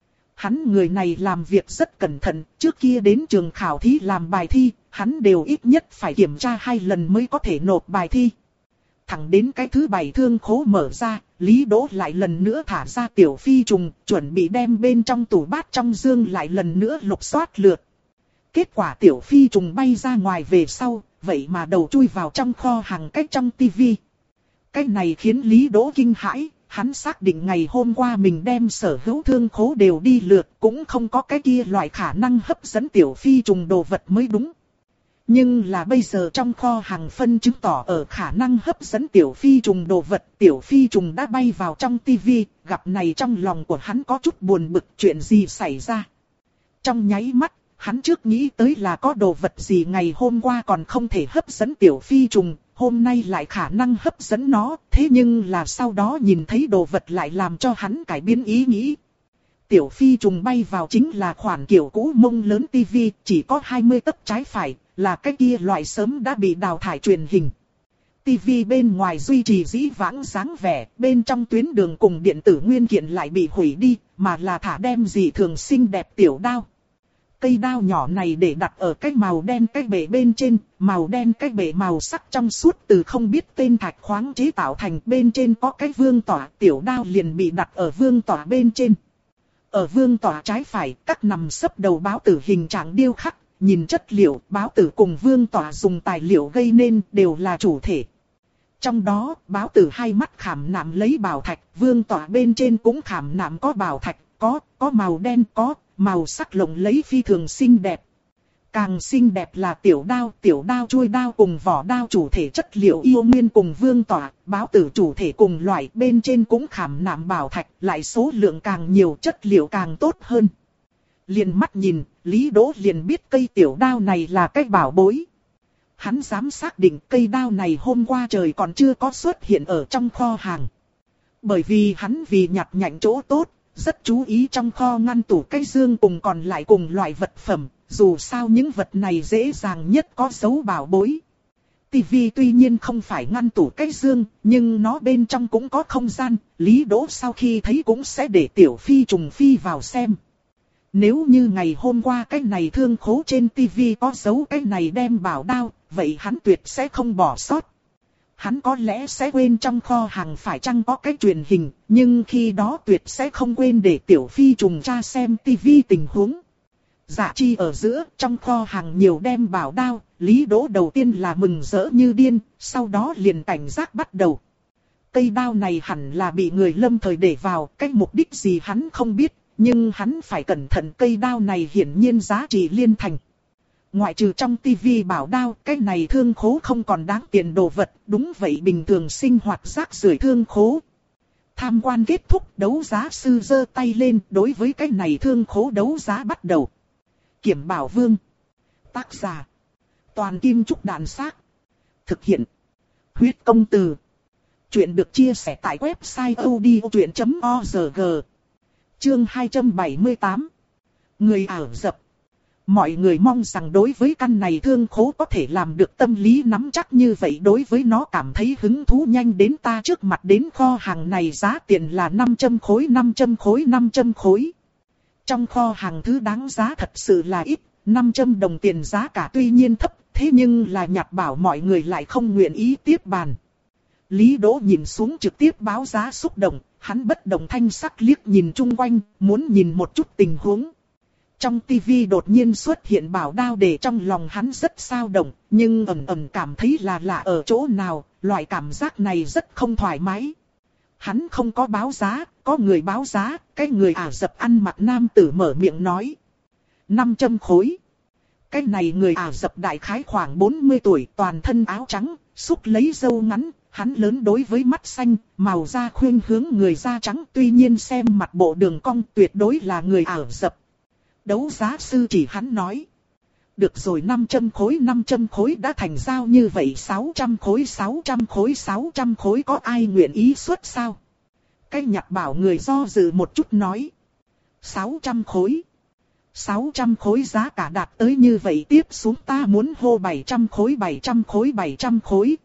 Hắn người này làm việc rất cẩn thận, trước kia đến trường khảo thí làm bài thi, hắn đều ít nhất phải kiểm tra hai lần mới có thể nộp bài thi. Thẳng đến cái thứ bảy thương khố mở ra, Lý Đỗ lại lần nữa thả ra Tiểu Phi trùng, chuẩn bị đem bên trong tủ bát trong dương lại lần nữa lục soát lượt. Kết quả Tiểu Phi trùng bay ra ngoài về sau, vậy mà đầu chui vào trong kho hàng cách trong tivi. Cái này khiến Lý Đỗ kinh hãi, hắn xác định ngày hôm qua mình đem sở hữu thương khố đều đi lượt, cũng không có cái kia loại khả năng hấp dẫn Tiểu Phi trùng đồ vật mới đúng. Nhưng là bây giờ trong kho hàng phân chứng tỏ ở khả năng hấp dẫn Tiểu Phi trùng đồ vật, Tiểu Phi trùng đã bay vào trong tivi, gặp này trong lòng của hắn có chút buồn bực, chuyện gì xảy ra. Trong nháy mắt, hắn trước nghĩ tới là có đồ vật gì ngày hôm qua còn không thể hấp dẫn Tiểu Phi trùng, hôm nay lại khả năng hấp dẫn nó, thế nhưng là sau đó nhìn thấy đồ vật lại làm cho hắn cải biến ý nghĩ. Tiểu Phi trùng bay vào chính là khoản kiểu cũ mông lớn tivi, chỉ có hai mươi tấc trái phải, là cái kia loại sớm đã bị đào thải truyền hình. Tivi bên ngoài duy trì dĩ vãng dáng vẻ, bên trong tuyến đường cùng điện tử nguyên kiện lại bị hủy đi, mà là thả đem gì thường xinh đẹp tiểu đao. Cây đao nhỏ này để đặt ở cái màu đen cái bể bên trên, màu đen cái bể màu sắc trong suốt từ không biết tên thạch khoáng chế tạo thành, bên trên có cái vương tỏa, tiểu đao liền bị đặt ở vương tỏa bên trên. Ở vương tỏa trái phải, các nằm sấp đầu báo tử hình trạng điêu khắc, nhìn chất liệu, báo tử cùng vương tỏa dùng tài liệu gây nên đều là chủ thể. Trong đó, báo tử hai mắt khảm nạm lấy bảo thạch, vương tỏa bên trên cũng khảm nạm có bảo thạch, có, có màu đen có, màu sắc lộng lẫy phi thường xinh đẹp. Càng xinh đẹp là tiểu đao, tiểu đao chuôi đao cùng vỏ đao chủ thể chất liệu yêu nguyên cùng vương tỏa, báo tử chủ thể cùng loại, bên trên cũng khảm nạm bảo thạch, lại số lượng càng nhiều chất liệu càng tốt hơn. Liền mắt nhìn, Lý Đỗ liền biết cây tiểu đao này là cái bảo bối. Hắn dám xác định cây đao này hôm qua trời còn chưa có xuất hiện ở trong kho hàng. Bởi vì hắn vì nhặt nhạnh chỗ tốt, rất chú ý trong kho ngăn tủ cái dương cùng còn lại cùng loại vật phẩm, dù sao những vật này dễ dàng nhất có dấu bảo bối. Tivi tuy nhiên không phải ngăn tủ cái dương, nhưng nó bên trong cũng có không gian, Lý Đỗ sau khi thấy cũng sẽ để Tiểu Phi trùng phi vào xem. Nếu như ngày hôm qua cái này thương khố trên tivi có dấu cái này đem bảo đao, vậy hắn tuyệt sẽ không bỏ sót. Hắn có lẽ sẽ quên trong kho hàng phải chăng có cái truyền hình, nhưng khi đó tuyệt sẽ không quên để Tiểu Phi trùng tra xem tivi tình huống. Dạ chi ở giữa, trong kho hàng nhiều đem bảo đao, Lý Đỗ đầu tiên là mừng rỡ như điên, sau đó liền cảnh giác bắt đầu. Cây đao này hẳn là bị người lâm thời để vào, cái mục đích gì hắn không biết, nhưng hắn phải cẩn thận, cây đao này hiển nhiên giá trị liên thành. Ngoại trừ trong tivi bảo đao, cái này thương khố không còn đáng tiền đồ vật, đúng vậy bình thường sinh hoạt rác rưởi thương khố. Tham quan kết thúc, đấu giá sư giơ tay lên, đối với cái này thương khố đấu giá bắt đầu. Kiểm Bảo Vương. Tác giả. Toàn Kim Trúc Đàn Xác. Thực hiện. Huyết Công Từ. Chuyện được chia sẻ tại website odchuyện chấm org. Chương hai trăm bảy mươi tám. Người ảo dập. Mọi người mong rằng đối với căn này thương khố có thể làm được tâm lý nắm chắc như vậy, đối với nó cảm thấy hứng thú, nhanh đến ta trước mặt đến kho hàng này, giá tiền là năm trăm khối, năm trăm khối, năm trăm khối. Trong kho hàng thứ đáng giá thật sự là ít, năm trăm đồng tiền giá cả tuy nhiên thấp, thế nhưng là nhặt bảo mọi người lại không nguyện ý tiếp bàn. Lý Đỗ nhìn xuống trực tiếp báo giá xúc động, hắn bất động thanh sắc liếc nhìn chung quanh, muốn nhìn một chút tình huống. Trong tivi đột nhiên xuất hiện bảo đao để trong lòng hắn rất xao động, nhưng ẩn ẩn cảm thấy là lạ ở chỗ nào, loại cảm giác này rất không thoải mái. hắn không có báo giá, có người báo giá, cái người Ả Rập ăn mặc nam tử mở miệng nói. năm trăm khối. Cái này người Ả Rập đại khái khoảng bốn mươi tuổi, toàn thân áo trắng, xúc lấy râu ngắn, hắn lớn đối với mắt xanh, màu da khuynh hướng người da trắng, tuy nhiên xem mặt bộ đường cong tuyệt đối là người Ả Rập. Đấu giá sư chỉ hắn nói. Được rồi, năm trăm khối, năm trăm khối đã thành giao như vậy, sáu trăm khối, sáu trăm khối, sáu trăm khối, có ai nguyện ý xuất sao? Cái Nhật Bảo người do dự một chút nói. sáu trăm khối. sáu trăm khối giá cả đạt tới như vậy, tiếp xuống ta muốn hô bảy trăm khối, bảy trăm khối, bảy trăm khối.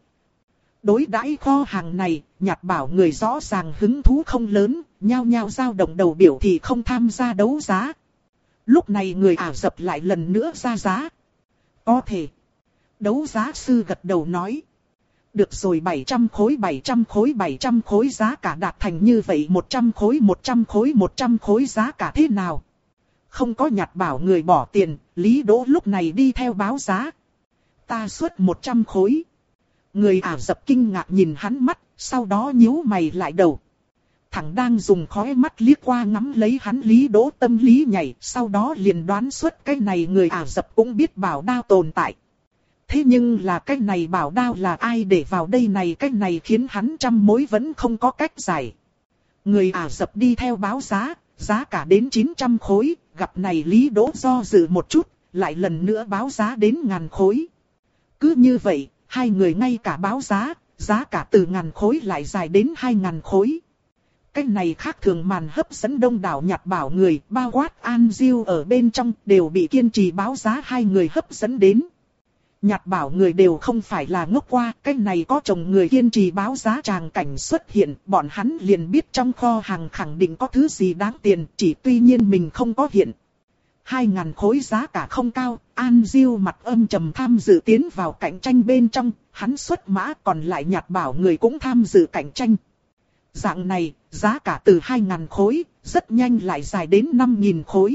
Đối đãi kho hàng này, Nhật Bảo người rõ ràng hứng thú không lớn, nhao nhao dao động đầu biểu thì không tham gia đấu giá. Lúc này người Ả Rập lại lần nữa ra giá. Có thể. Đấu giá sư gật đầu nói. Được rồi, bảy trăm khối, bảy trăm khối, bảy trăm khối, giá cả đạt thành như vậy, một trăm khối, một trăm khối, một trăm khối, giá cả thế nào? Không có Nhật Bảo người bỏ tiền, Lý Đỗ lúc này đi theo báo giá. Ta xuất một trăm khối. Người Ả Rập kinh ngạc nhìn hắn mắt, sau đó nhíu mày lại đầu. Thằng đang dùng khóe mắt liếc qua ngắm lấy hắn, Lý Đỗ tâm lý nhảy, sau đó liền đoán xuất cái này người Ả Rập cũng biết bảo đao tồn tại. Thế nhưng là cái này bảo đao là ai để vào đây này, cái này khiến hắn trăm mối vẫn không có cách giải. Người Ả Rập đi theo báo giá, giá cả đến chín trăm khối, gặp này Lý Đỗ do dự một chút, lại lần nữa báo giá đến ngàn khối. Cứ như vậy, hai người ngay cả báo giá, giá cả từ ngàn khối lại dài đến hai ngàn khối. Cái này khác thường màn hấp dẫn đông đảo Nhật Bảo người, bao quát An Diêu ở bên trong, đều bị kiên trì báo giá hai người hấp dẫn đến. Nhật Bảo người đều không phải là ngốc qua, cái này có chồng người kiên trì báo giá tràng cảnh xuất hiện, bọn hắn liền biết trong kho hàng khẳng định có thứ gì đáng tiền, chỉ tuy nhiên mình không có hiện. Hai ngàn khối giá cả không cao, An Diêu mặt âm trầm tham dự tiến vào cạnh tranh bên trong, hắn xuất mã, còn lại Nhật Bảo người cũng tham dự cạnh tranh. Dạng này, giá cả từ hai ngàn khối, rất nhanh lại dài đến năm nghìn khối.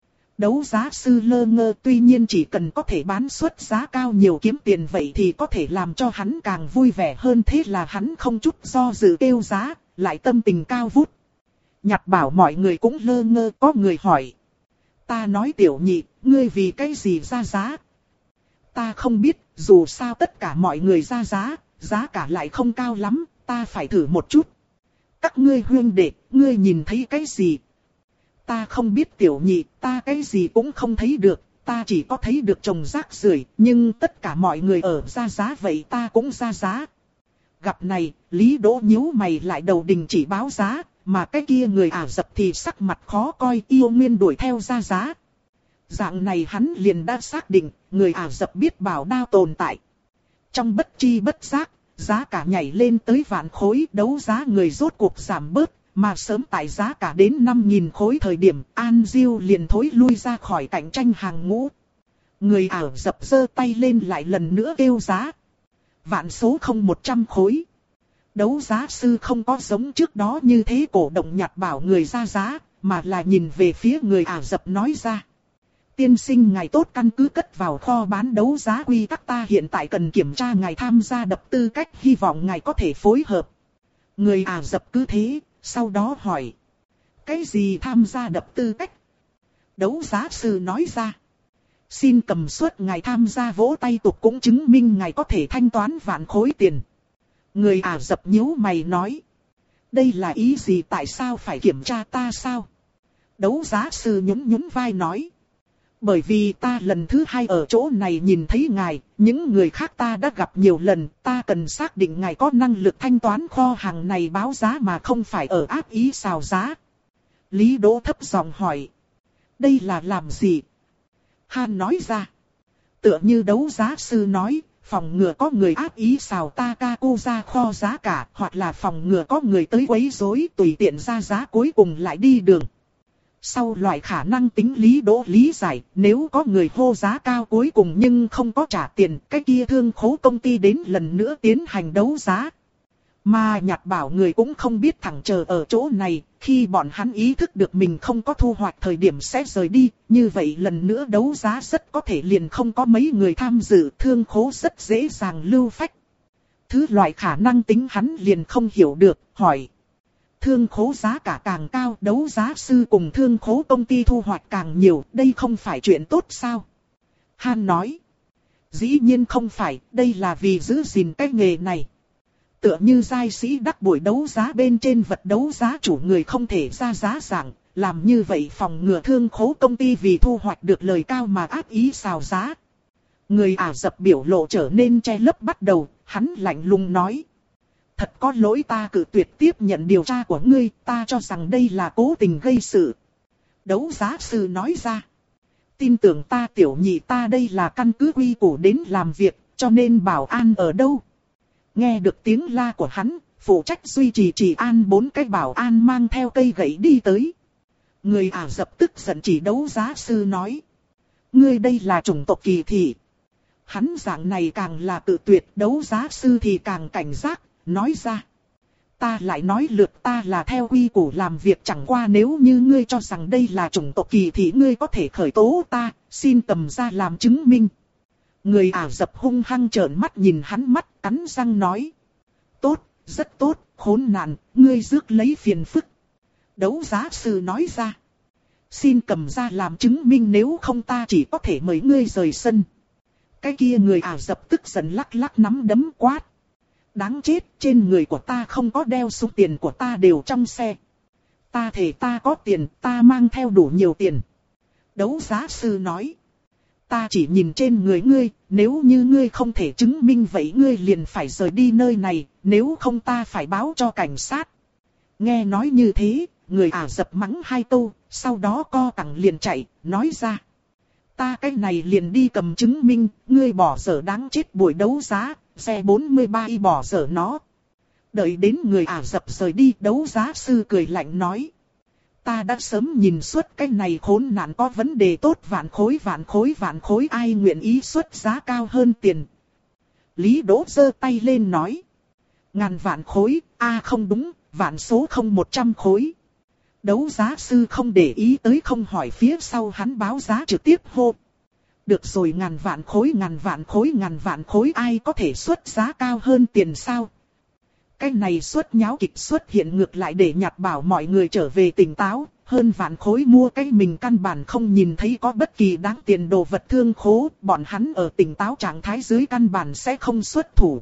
Đấu giá sư lơ ngơ, tuy nhiên chỉ cần có thể bán suất giá cao nhiều kiếm tiền vậy thì có thể làm cho hắn càng vui vẻ hơn, thế là hắn không chút do dự kêu giá, lại tâm tình cao vút. Nhật Bảo mọi người cũng lơ ngơ, có người hỏi. Ta nói tiểu nhị, ngươi vì cái gì ra giá? Ta không biết, dù sao tất cả mọi người ra giá, giá cả lại không cao lắm, ta phải thử một chút. Các ngươi huynh đệ, ngươi nhìn thấy cái gì? Ta không biết tiểu nhị, ta cái gì cũng không thấy được, ta chỉ có thấy được chồng rác rưởi, nhưng tất cả mọi người ở ra giá vậy ta cũng ra giá. Gặp này, Lý Đỗ nhíu mày lại đầu đình chỉ báo giá, mà cái kia người Ả Rập thì sắc mặt khó coi, yêu nguyên đuổi theo ra giá. Dạng này hắn liền đã xác định, người Ả Rập biết bảo đao tồn tại. Trong bất chi bất giác, giá cả nhảy lên tới vạn khối, đấu giá người rốt cuộc giảm bớt, mà sớm tại giá cả đến năm nghìn khối thời điểm, An Diêu liền thối lui ra khỏi cạnh tranh hàng ngũ. Người Ả Rập giơ tay lên lại lần nữa kêu giá. Vạn số không một trăm khối. Đấu giá sư không có giống trước đó như thế cổ động Nhật Bảo người ra giá, mà là nhìn về phía người Ả Rập nói ra. Tiên sinh ngài tốt, căn cứ cất vào kho bán đấu giá quy tắc, ta hiện tại cần kiểm tra ngài tham gia đập tư cách, hy vọng ngài có thể phối hợp. Người Ả Rập cứ thế, sau đó hỏi. Cái gì tham gia đập tư cách? Đấu giá sư nói ra. Xin cầm suất ngài tham gia vỗ tay tục cũng chứng minh ngài có thể thanh toán vạn khối tiền. Người Ả Rập nhíu mày nói. Đây là ý gì, tại sao phải kiểm tra ta sao? Đấu giá sư nhún nhún vai nói. Bởi vì ta lần thứ hai ở chỗ này nhìn thấy ngài, những người khác ta đã gặp nhiều lần, ta cần xác định ngài có năng lực thanh toán kho hàng này báo giá mà không phải ở ác ý xào giá. Lý Đỗ thấp giọng hỏi. Đây là làm gì? Han nói ra. Tựa như đấu giá sư nói, phòng ngừa có người ác ý xào ta ca cô ra kho giá cả, hoặc là phòng ngừa có người tới quấy rối tùy tiện ra giá cuối cùng lại đi đường. Sau loại khả năng tính Lý Đỗ lý giải, nếu có người hô giá cao cuối cùng nhưng không có trả tiền, cái kia thương khố công ty đến lần nữa tiến hành đấu giá. Mà Nhật Bảo người cũng không biết thẳng chờ ở chỗ này, khi bọn hắn ý thức được mình không có thu hoạch thời điểm sẽ rời đi, như vậy lần nữa đấu giá rất có thể liền không có mấy người tham dự, thương khố rất dễ dàng lưu phách. Thứ loại khả năng tính hắn liền không hiểu được, hỏi. thương khố giá cả càng cao, đấu giá sư cùng thương khố công ty thu hoạch càng nhiều, đây không phải chuyện tốt sao? Han nói. Dĩ nhiên không phải, đây là vì giữ gìn cái nghề này. Tựa như giai sĩ đắc buổi đấu giá bên trên vật đấu giá chủ người không thể ra giá giảm, làm như vậy phòng ngừa thương khố công ty vì thu hoạch được lời cao mà áp ý xào giá. Người Ả Rập biểu lộ trở nên che lấp bắt đầu, hắn lạnh lùng nói. Thật có lỗi, ta cự tuyệt tiếp nhận điều tra của ngươi, ta cho rằng đây là cố tình gây sự. Đấu giá sư nói ra. Tin tưởng ta tiểu nhị, ta đây là căn cứ quy củ đến làm việc, cho nên bảo an ở đâu? Nghe được tiếng la của hắn, phụ trách duy trì trì an bốn cái bảo an mang theo cây gậy đi tới. Người Ả Rập tức giận chỉ đấu giá sư nói. Ngươi đây là chủng tộc kỳ thị. Hắn dạng này càng là tự tuyệt, đấu giá sư thì càng cảnh giác, nói ra. Ta lại nói lượt ta là theo quy củ làm việc, chẳng qua nếu như ngươi cho rằng đây là chủng tộc kỳ thị ngươi có thể khởi tố ta, xin cầm ra làm chứng minh. Người Ả Rập hung hăng trợn mắt nhìn hắn, mắt cắn răng nói. Tốt, rất tốt, khốn nạn, ngươi rước lấy phiền phức. Đấu giá sư nói ra. Xin cầm ra làm chứng minh, nếu không ta chỉ có thể mời ngươi rời sân. Cái kia người Ả Rập tức giận lắc lắc nắm đấm quát. Đáng chết, trên người của ta không có đeo súng, tiền của ta đều trong xe. Ta thề ta có tiền, ta mang theo đủ nhiều tiền. Đấu giá sư nói. Ta chỉ nhìn trên người ngươi, nếu như ngươi không thể chứng minh vậy ngươi liền phải rời đi nơi này, nếu không ta phải báo cho cảnh sát. Nghe nói như thế, người Ả Rập mắng hai câu, sau đó co cẳng liền chạy, nói ra. Ta cái này liền đi cầm chứng minh, ngươi bỏ dở đáng chết buổi đấu giá, xe bốn mươi ba y bỏ dở nó. Đợi đến người Ả Rập rời đi, đấu giá sư cười lạnh nói. Ta đã sớm nhìn suốt cái này khốn nạn có vấn đề, tốt vạn khối vạn khối vạn khối, ai nguyện ý xuất giá cao hơn tiền. Lý Đỗ giơ tay lên nói. Ngàn vạn khối, a à không đúng, vạn số không một trăm khối. Đấu giá sư không để ý tới, không hỏi phía sau hắn báo giá, trực tiếp hô. Được rồi, ngàn vạn khối ngàn vạn khối ngàn vạn khối, ai có thể xuất giá cao hơn tiền sao? Cái này suất nháo kịch xuất hiện ngược lại để Nhạt Bảo mọi người trở về tỉnh táo, hơn vạn khối mua cái mình căn bản không nhìn thấy có bất kỳ đáng tiền đồ vật thương khố, bọn hắn ở tỉnh táo trạng thái dưới căn bản sẽ không xuất thủ.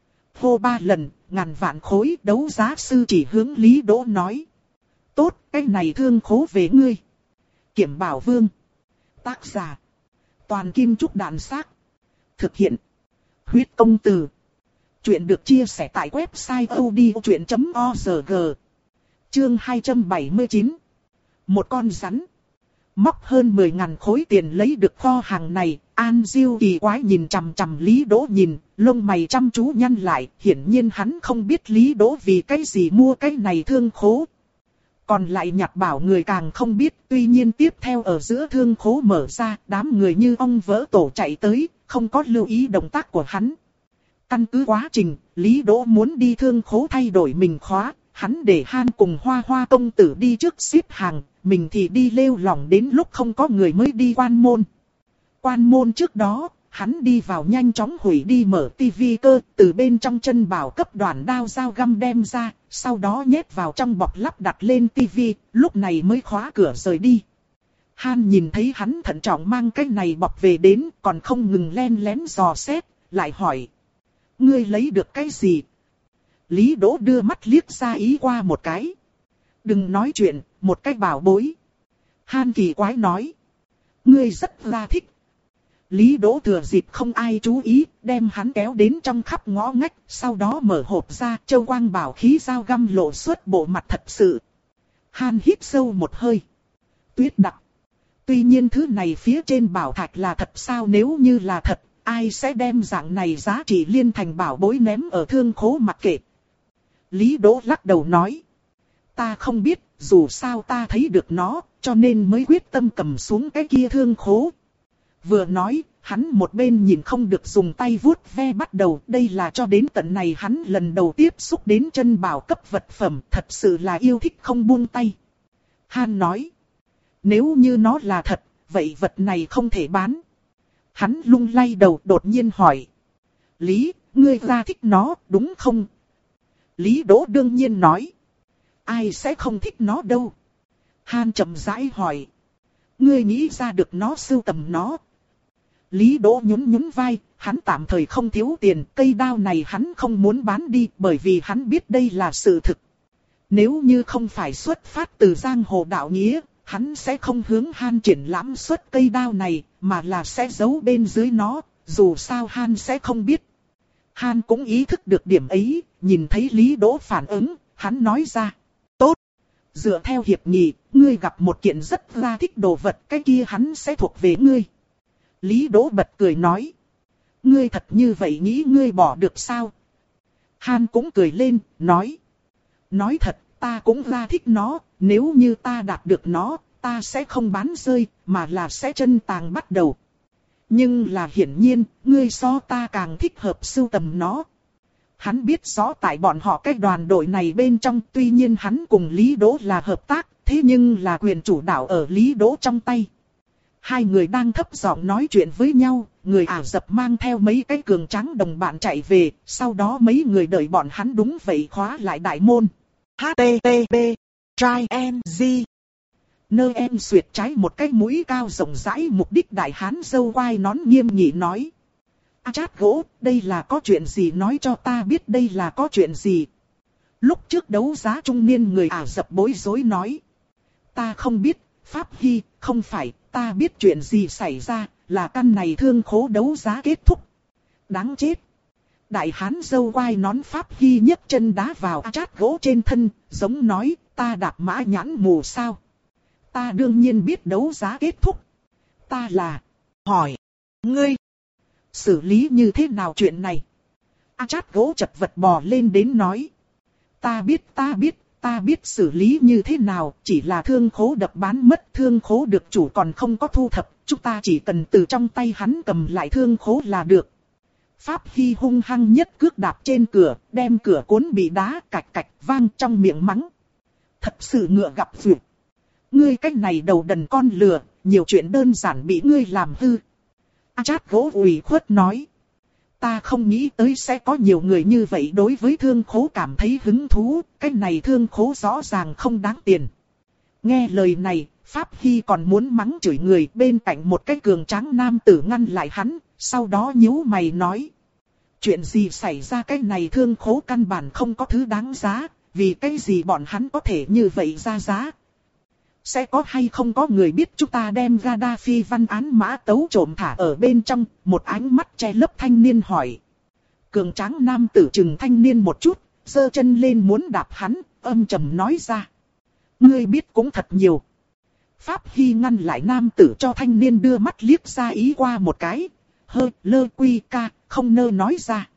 Hô ba lần, ngàn vạn khối, đấu giá sư chỉ hướng Lý Đỗ nói. Tốt, cái này thương khố về ngươi. Kiểm Bảo Vương. Tác giả. Toàn Kim Trúc Đàn Xác. Thực hiện. Huyết Công Từ. Chuyện được chia sẻ tại website odchuyện chấm org. Chương hai trăm bảy mươi chín. Một con rắn. Móc hơn mười ngàn khối tiền lấy được kho hàng này, An Diêu kỳ quái nhìn chằm chằm Lý Đỗ nhìn, lông mày chăm chú nhăn lại, hiển nhiên hắn không biết Lý Đỗ vì cái gì mua cái này thương khố. Còn lại Nhạt Bảo người càng không biết, tuy nhiên tiếp theo ở giữa thương khố mở ra, đám người như ong vỡ tổ chạy tới, không có lưu ý động tác của hắn. Căn cứ quá trình, Lý Đỗ muốn đi thương khố thay đổi mình khóa, hắn để Han cùng Hoa Hoa công tử đi trước xếp hàng, mình thì đi lêu lỏng đến lúc không có người mới đi quan môn. Quan môn trước đó, hắn đi vào nhanh chóng hủy đi mở tivi cơ, từ bên trong chân bảo cấp đoạn đao dao găm đem ra, sau đó nhét vào trong bọc lắp đặt lên tivi, lúc này mới khóa cửa rời đi. Han nhìn thấy hắn thận trọng mang cái này bọc về đến, còn không ngừng len lén dò xét, lại hỏi. Ngươi lấy được cái gì? Lý Đỗ đưa mắt liếc ra ý qua một cái. Đừng nói chuyện, một cái bảo bối. Han kỳ quái nói. Ngươi rất là thích. Lý Đỗ thừa dịp không ai chú ý, đem hắn kéo đến trong khắp ngõ ngách, sau đó mở hộp ra, châu quang bảo khí dao găm lộ xuất bộ mặt thật sự. Han hít sâu một hơi. Tuyết đặc. Tuy nhiên thứ này phía trên bảo thạch là thật sao, nếu như là thật, ai sẽ đem dạng này giá trị liên thành bảo bối ném ở thương khố mặc kệ. Lý Đỗ lắc đầu nói. Ta không biết, dù sao ta thấy được nó, cho nên mới quyết tâm cầm xuống cái kia thương khố. Vừa nói, hắn một bên nhìn không được dùng tay vuốt ve bắt đầu. Đây là cho đến tận này hắn lần đầu tiếp xúc đến chân bảo cấp vật phẩm, thật sự là yêu thích không buông tay. Han nói. Nếu như nó là thật, vậy vật này không thể bán. Hắn lung lay đầu đột nhiên hỏi. Lý, ngươi ra thích nó, đúng không? Lý Đỗ đương nhiên nói. Ai sẽ không thích nó đâu? Han chậm rãi hỏi. Ngươi nghĩ ra được nó sưu tầm nó? Lý Đỗ nhún nhún vai, hắn tạm thời không thiếu tiền, cây đao này hắn không muốn bán đi bởi vì hắn biết đây là sự thực. Nếu như không phải xuất phát từ giang hồ đạo nghĩa, hắn sẽ không hướng Han triển lãm xuất cây đao này, mà là sẽ giấu bên dưới nó, dù sao Han sẽ không biết. Han cũng ý thức được điểm ấy, nhìn thấy Lý Đỗ phản ứng, hắn nói ra. Tốt! Dựa theo hiệp nghị, ngươi gặp một kiện rất ra thích đồ vật, cái kia hắn sẽ thuộc về ngươi. Lý Đỗ bật cười nói. Ngươi thật như vậy nghĩ ngươi bỏ được sao? Han cũng cười lên, nói. Nói thật, ta cũng ra thích nó, nếu như ta đạt được nó, ta sẽ không bán rơi, mà là sẽ chân tàng bắt đầu. Nhưng là hiển nhiên, ngươi so ta càng thích hợp sưu tầm nó. Hắn biết rõ tại bọn họ cái đoàn đội này bên trong, tuy nhiên hắn cùng Lý Đỗ là hợp tác, thế nhưng là quyền chủ đạo ở Lý Đỗ trong tay. Hai người đang thấp giọng nói chuyện với nhau, người Ả Rập mang theo mấy cái cường tráng đồng bạn chạy về, sau đó mấy người đợi bọn hắn đúng vậy khóa lại đại môn. H T T P Try and G Nơ em xuyệt trái một cái mũi cao rộng rãi mục đích đại hán dâu quai nón nghiêm nghị nói. A Chát gỗ, đây là có chuyện gì nói cho ta biết đây là có chuyện gì. Lúc trước đấu giá trung niên người Ả Rập bối rối nói. Ta không biết, Pháp Hy, không phải, ta biết chuyện gì xảy ra, là căn này thương khố đấu giá kết thúc. Đáng chết. Đại hán dâu quai nón Pháp Hy nhấc chân đá vào A Chát gỗ trên thân, giống nói, ta đạp mã nhãn mù sao. Ta đương nhiên biết đấu giá kết thúc. Ta là, hỏi, ngươi, xử lý như thế nào chuyện này? A Chát gỗ chật vật bò lên đến nói. Ta biết, ta biết, ta biết xử lý như thế nào, chỉ là thương khố đập bán mất, thương khố được chủ còn không có thu thập, chúng ta chỉ cần từ trong tay hắn cầm lại thương khố là được. Pháp Hy hung hăng nhất cước đạp trên cửa, đem cửa cuốn bị đá cạch cạch vang trong miệng mắng. Thật sự ngựa gặp duyệt. Ngươi cách này đầu đần con lừa, nhiều chuyện đơn giản bị ngươi làm hư. A Chát gỗ ủy khuất nói. Ta không nghĩ tới sẽ có nhiều người như vậy đối với thương khố cảm thấy hứng thú, cái này thương khố rõ ràng không đáng tiền. Nghe lời này, Pháp Hy còn muốn mắng chửi người, bên cạnh một cái cường tráng nam tử ngăn lại hắn, sau đó nhíu mày nói. Chuyện gì xảy ra, cái này thương khố căn bản không có thứ đáng giá, vì cái gì bọn hắn có thể như vậy ra giá. Sẽ có hay không có người biết chúng ta đem Gaddafi văn án mã tấu trộm thả ở bên trong, một ánh mắt che lấp thanh niên hỏi. Cường tráng nam tử chừng thanh niên một chút, giơ chân lên muốn đạp hắn, âm trầm nói ra. Ngươi biết cũng thật nhiều. Pháp Hy ngăn lại nam tử cho thanh niên đưa mắt liếc ra ý qua một cái, hơi lơ quy ca, không nơ nói ra.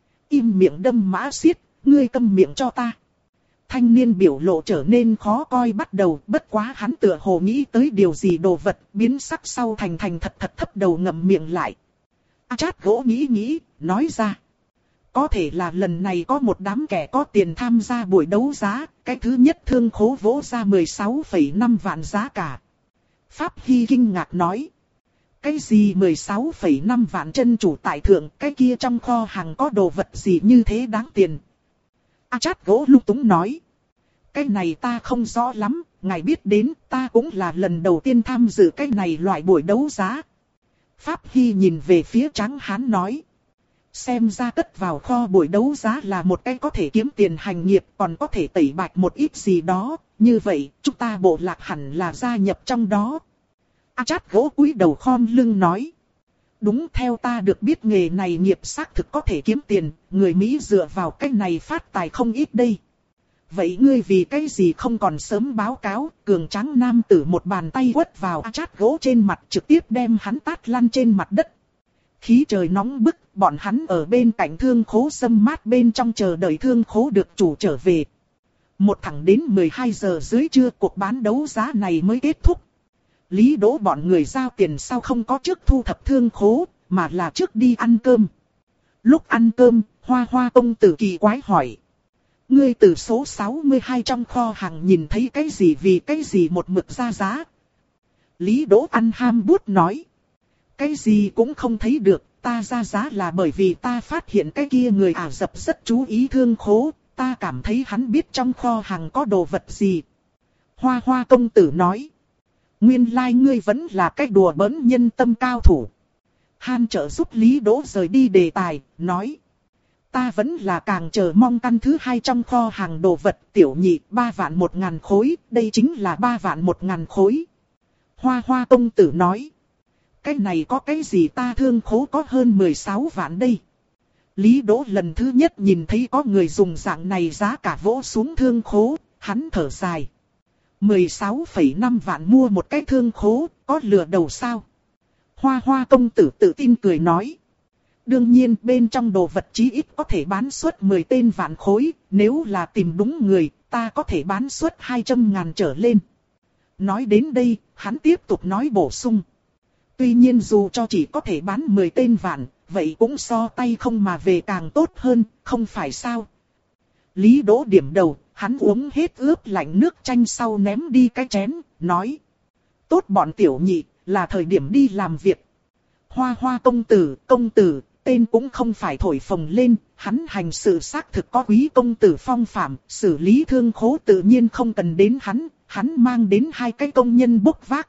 Im miệng đâm mã xiết, ngươi câm miệng cho ta. Thanh niên biểu lộ trở nên khó coi bắt đầu, bất quá hắn tựa hồ nghĩ tới điều gì đồ vật, biến sắc sau thành thành thật thật thấp đầu ngậm miệng lại. A Chát gỗ nghĩ nghĩ, nói ra. Có thể là lần này có một đám kẻ có tiền tham gia buổi đấu giá, cái thứ nhất thương khố vỗ ra mười sáu phẩy năm vạn giá cả. Pháp Hy kinh ngạc nói. Cái gì mười sáu phẩy năm vạn chân chủ tại thượng, cái kia trong kho hàng có đồ vật gì như thế đáng tiền. A Chát gỗ lung túng nói. Cái này ta không rõ lắm, ngài biết đến, ta cũng là lần đầu tiên tham dự cái này loại buổi đấu giá. Pháp Hy nhìn về phía Tráng Hán nói. Xem ra cất vào kho buổi đấu giá là một cái có thể kiếm tiền hành nghiệp, còn có thể tẩy bạch một ít gì đó, như vậy chúng ta bộ lạc hẳn là gia nhập trong đó. A Chát gỗ cúi đầu khom lưng nói. Đúng, theo ta được biết nghề này nghiệp xác thực có thể kiếm tiền, người Mỹ dựa vào cái này phát tài không ít đây. Vậy ngươi vì cái gì không còn sớm báo cáo? Cường tráng nam tử một bàn tay quất vào A Chát gỗ trên mặt, trực tiếp đem hắn tát lăn trên mặt đất. Khí trời nóng bức, bọn hắn ở bên cạnh thương khố sâm mát bên trong chờ đợi thương khố được chủ trở về. Một thẳng đến mười hai giờ dưới trưa, cuộc bán đấu giá này mới kết thúc. Lý Đỗ bọn người giao tiền sau không có trước thu thập thương khố, mà là trước đi ăn cơm. Lúc ăn cơm, Hoa Hoa công tử kỳ quái hỏi. Ngươi từ số sáu mươi hai trong kho hàng nhìn thấy cái gì vì cái gì một mực ra giá? Lý Đỗ ăn ham bút nói. Cái gì cũng không thấy được, ta ra giá là bởi vì ta phát hiện cái kia người Ả Rập rất chú ý thương khố, ta cảm thấy hắn biết trong kho hàng có đồ vật gì. Hoa Hoa công tử nói. Nguyên lai like ngươi vẫn là cái đùa bỡn nhân tâm cao thủ. Han trợ giúp Lý Đỗ rời đi đề tài, nói. Ta vẫn là càng chờ mong căn thứ hai trong kho hàng đồ vật. Tiểu nhị, ba vạn một ngàn khối, đây chính là ba vạn một ngàn khối. Hoa Hoa công tử nói. Cái này có cái gì, ta thương khố có hơn mười sáu vạn đây. Lý Đỗ lần thứ nhất nhìn thấy có người dùng dạng này giá cả vỗ xuống thương khố, hắn thở dài. mười sáu phẩy năm vạn mua một cái thương khố, có lừa đầu sao? Hoa Hoa công tử tự tin cười nói. Đương nhiên bên trong đồ vật chí ít có thể bán suất mười tên vạn khối, nếu là tìm đúng người, ta có thể bán suất hai trăm ngàn trở lên. Nói đến đây, hắn tiếp tục nói bổ sung. Tuy nhiên dù cho chỉ có thể bán mười tên vạn, vậy cũng so tay không mà về càng tốt hơn, không phải sao? Lý Đỗ điểm đầu, hắn uống hết ướp lạnh nước chanh sau ném đi cái chén, nói. Tốt bọn tiểu nhị, là thời điểm đi làm việc. Hoa Hoa công tử, công tử, tên cũng không phải thổi phồng lên, hắn hành sự xác thực có quý công tử phong phạm, xử lý thương khố tự nhiên không cần đến hắn, hắn mang đến hai cái công nhân bốc vác.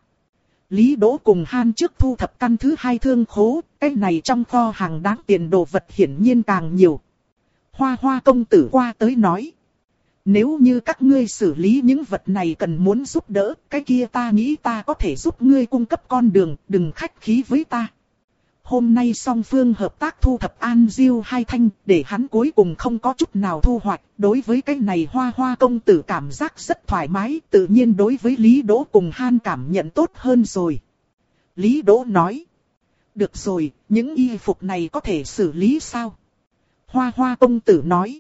Lý Đỗ cùng Han trước thu thập căn thứ hai thương khố, cái này trong kho hàng đáng tiền đồ vật hiển nhiên càng nhiều. Hoa Hoa công tử qua tới nói. Nếu như các ngươi xử lý những vật này cần muốn giúp đỡ, cái kia ta nghĩ ta có thể giúp ngươi cung cấp con đường, đừng khách khí với ta. Hôm nay song phương hợp tác thu thập An Diêu hai thanh, để hắn cuối cùng không có chút nào thu hoạch. Đối với cái này Hoa Hoa công tử cảm giác rất thoải mái, tự nhiên đối với Lý Đỗ cùng Han cảm nhận tốt hơn rồi. Lý Đỗ nói. Được rồi, những y phục này có thể xử lý sao? Hoa Hoa công tử nói.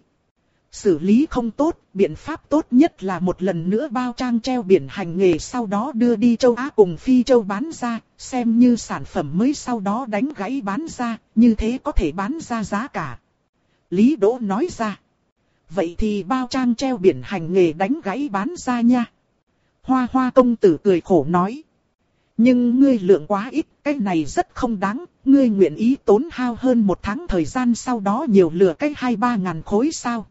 Xử lý không tốt, biện pháp tốt nhất là một lần nữa bao trang treo biển hành nghề, sau đó đưa đi châu Á cùng Phi châu bán ra, xem như sản phẩm mới, sau đó đánh gãy bán ra, như thế có thể bán ra giá cả. Lý Đỗ nói ra. Vậy thì bao trang treo biển hành nghề đánh gãy bán ra nha. Hoa Hoa công tử cười khổ nói. Nhưng ngươi lượng quá ít, cái này rất không đáng, ngươi nguyện ý tốn hao hơn một tháng thời gian sau đó nhiều lừa cái hai ba ngàn khối sao?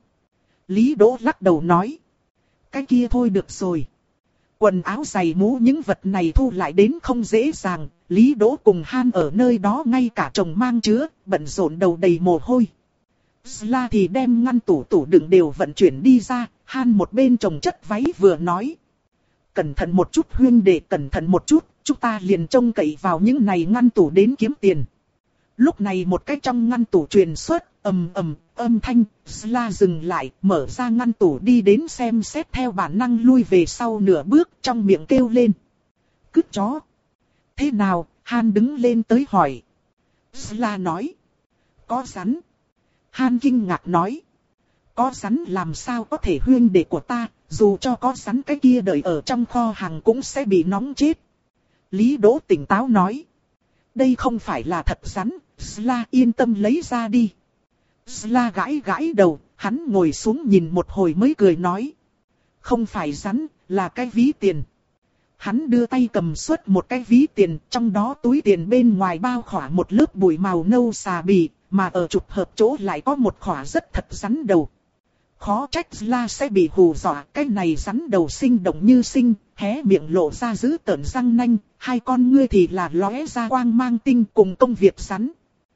Lý Đỗ lắc đầu nói. Cái kia thôi được rồi. Quần áo giày mũ những vật này thu lại đến không dễ dàng. Lý Đỗ cùng Han ở nơi đó ngay cả chồng mang chứa, bận rộn đầu đầy mồ hôi. Sla thì đem ngăn tủ tủ đựng đều vận chuyển đi ra. Han một bên chồng chất váy vừa nói. Cẩn thận một chút huynh đệ, cẩn thận một chút. Chúng ta liền trông cậy vào những này ngăn tủ đến kiếm tiền. Lúc này một cái trong ngăn tủ truyền xuất, ầm ầm, âm thanh, Sla dừng lại, mở ra ngăn tủ đi đến xem xét, theo bản năng lui về sau nửa bước, trong miệng kêu lên. Cứt chó. Thế nào? Han đứng lên tới hỏi. Sla nói. Có rắn. Han kinh ngạc nói. Có rắn làm sao có thể, huynh đệ của ta, dù cho có rắn cái kia đợi ở trong kho hàng cũng sẽ bị nóng chết. Lý Đỗ tỉnh táo nói. Đây không phải là thật rắn, Sla yên tâm lấy ra đi. Sla gãi gãi đầu, hắn ngồi xuống nhìn một hồi mới cười nói. Không phải rắn, là cái ví tiền. Hắn đưa tay cầm xuất một cái ví tiền, trong đó túi tiền bên ngoài bao khỏa một lớp bụi màu nâu xà bì, mà ở trục hợp chỗ lại có một khỏa rất thật rắn đầu. Khó trách Sla sẽ bị hù dọa, cái này rắn đầu sinh động như sinh, hé miệng lộ ra dữ tợn răng nanh, hai con ngươi thì là lóe ra quang mang tinh cùng công việc rắn.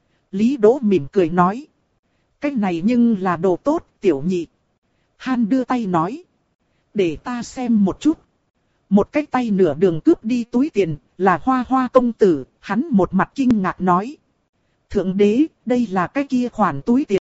Lý Đỗ mỉm cười nói. Cái này nhưng là đồ tốt, tiểu nhị. Han đưa tay nói. Để ta xem một chút. Một cái tay nửa đường cướp đi túi tiền, là Hoa Hoa công tử, hắn một mặt kinh ngạc nói. Thượng đế, đây là cái kia khoản túi tiền.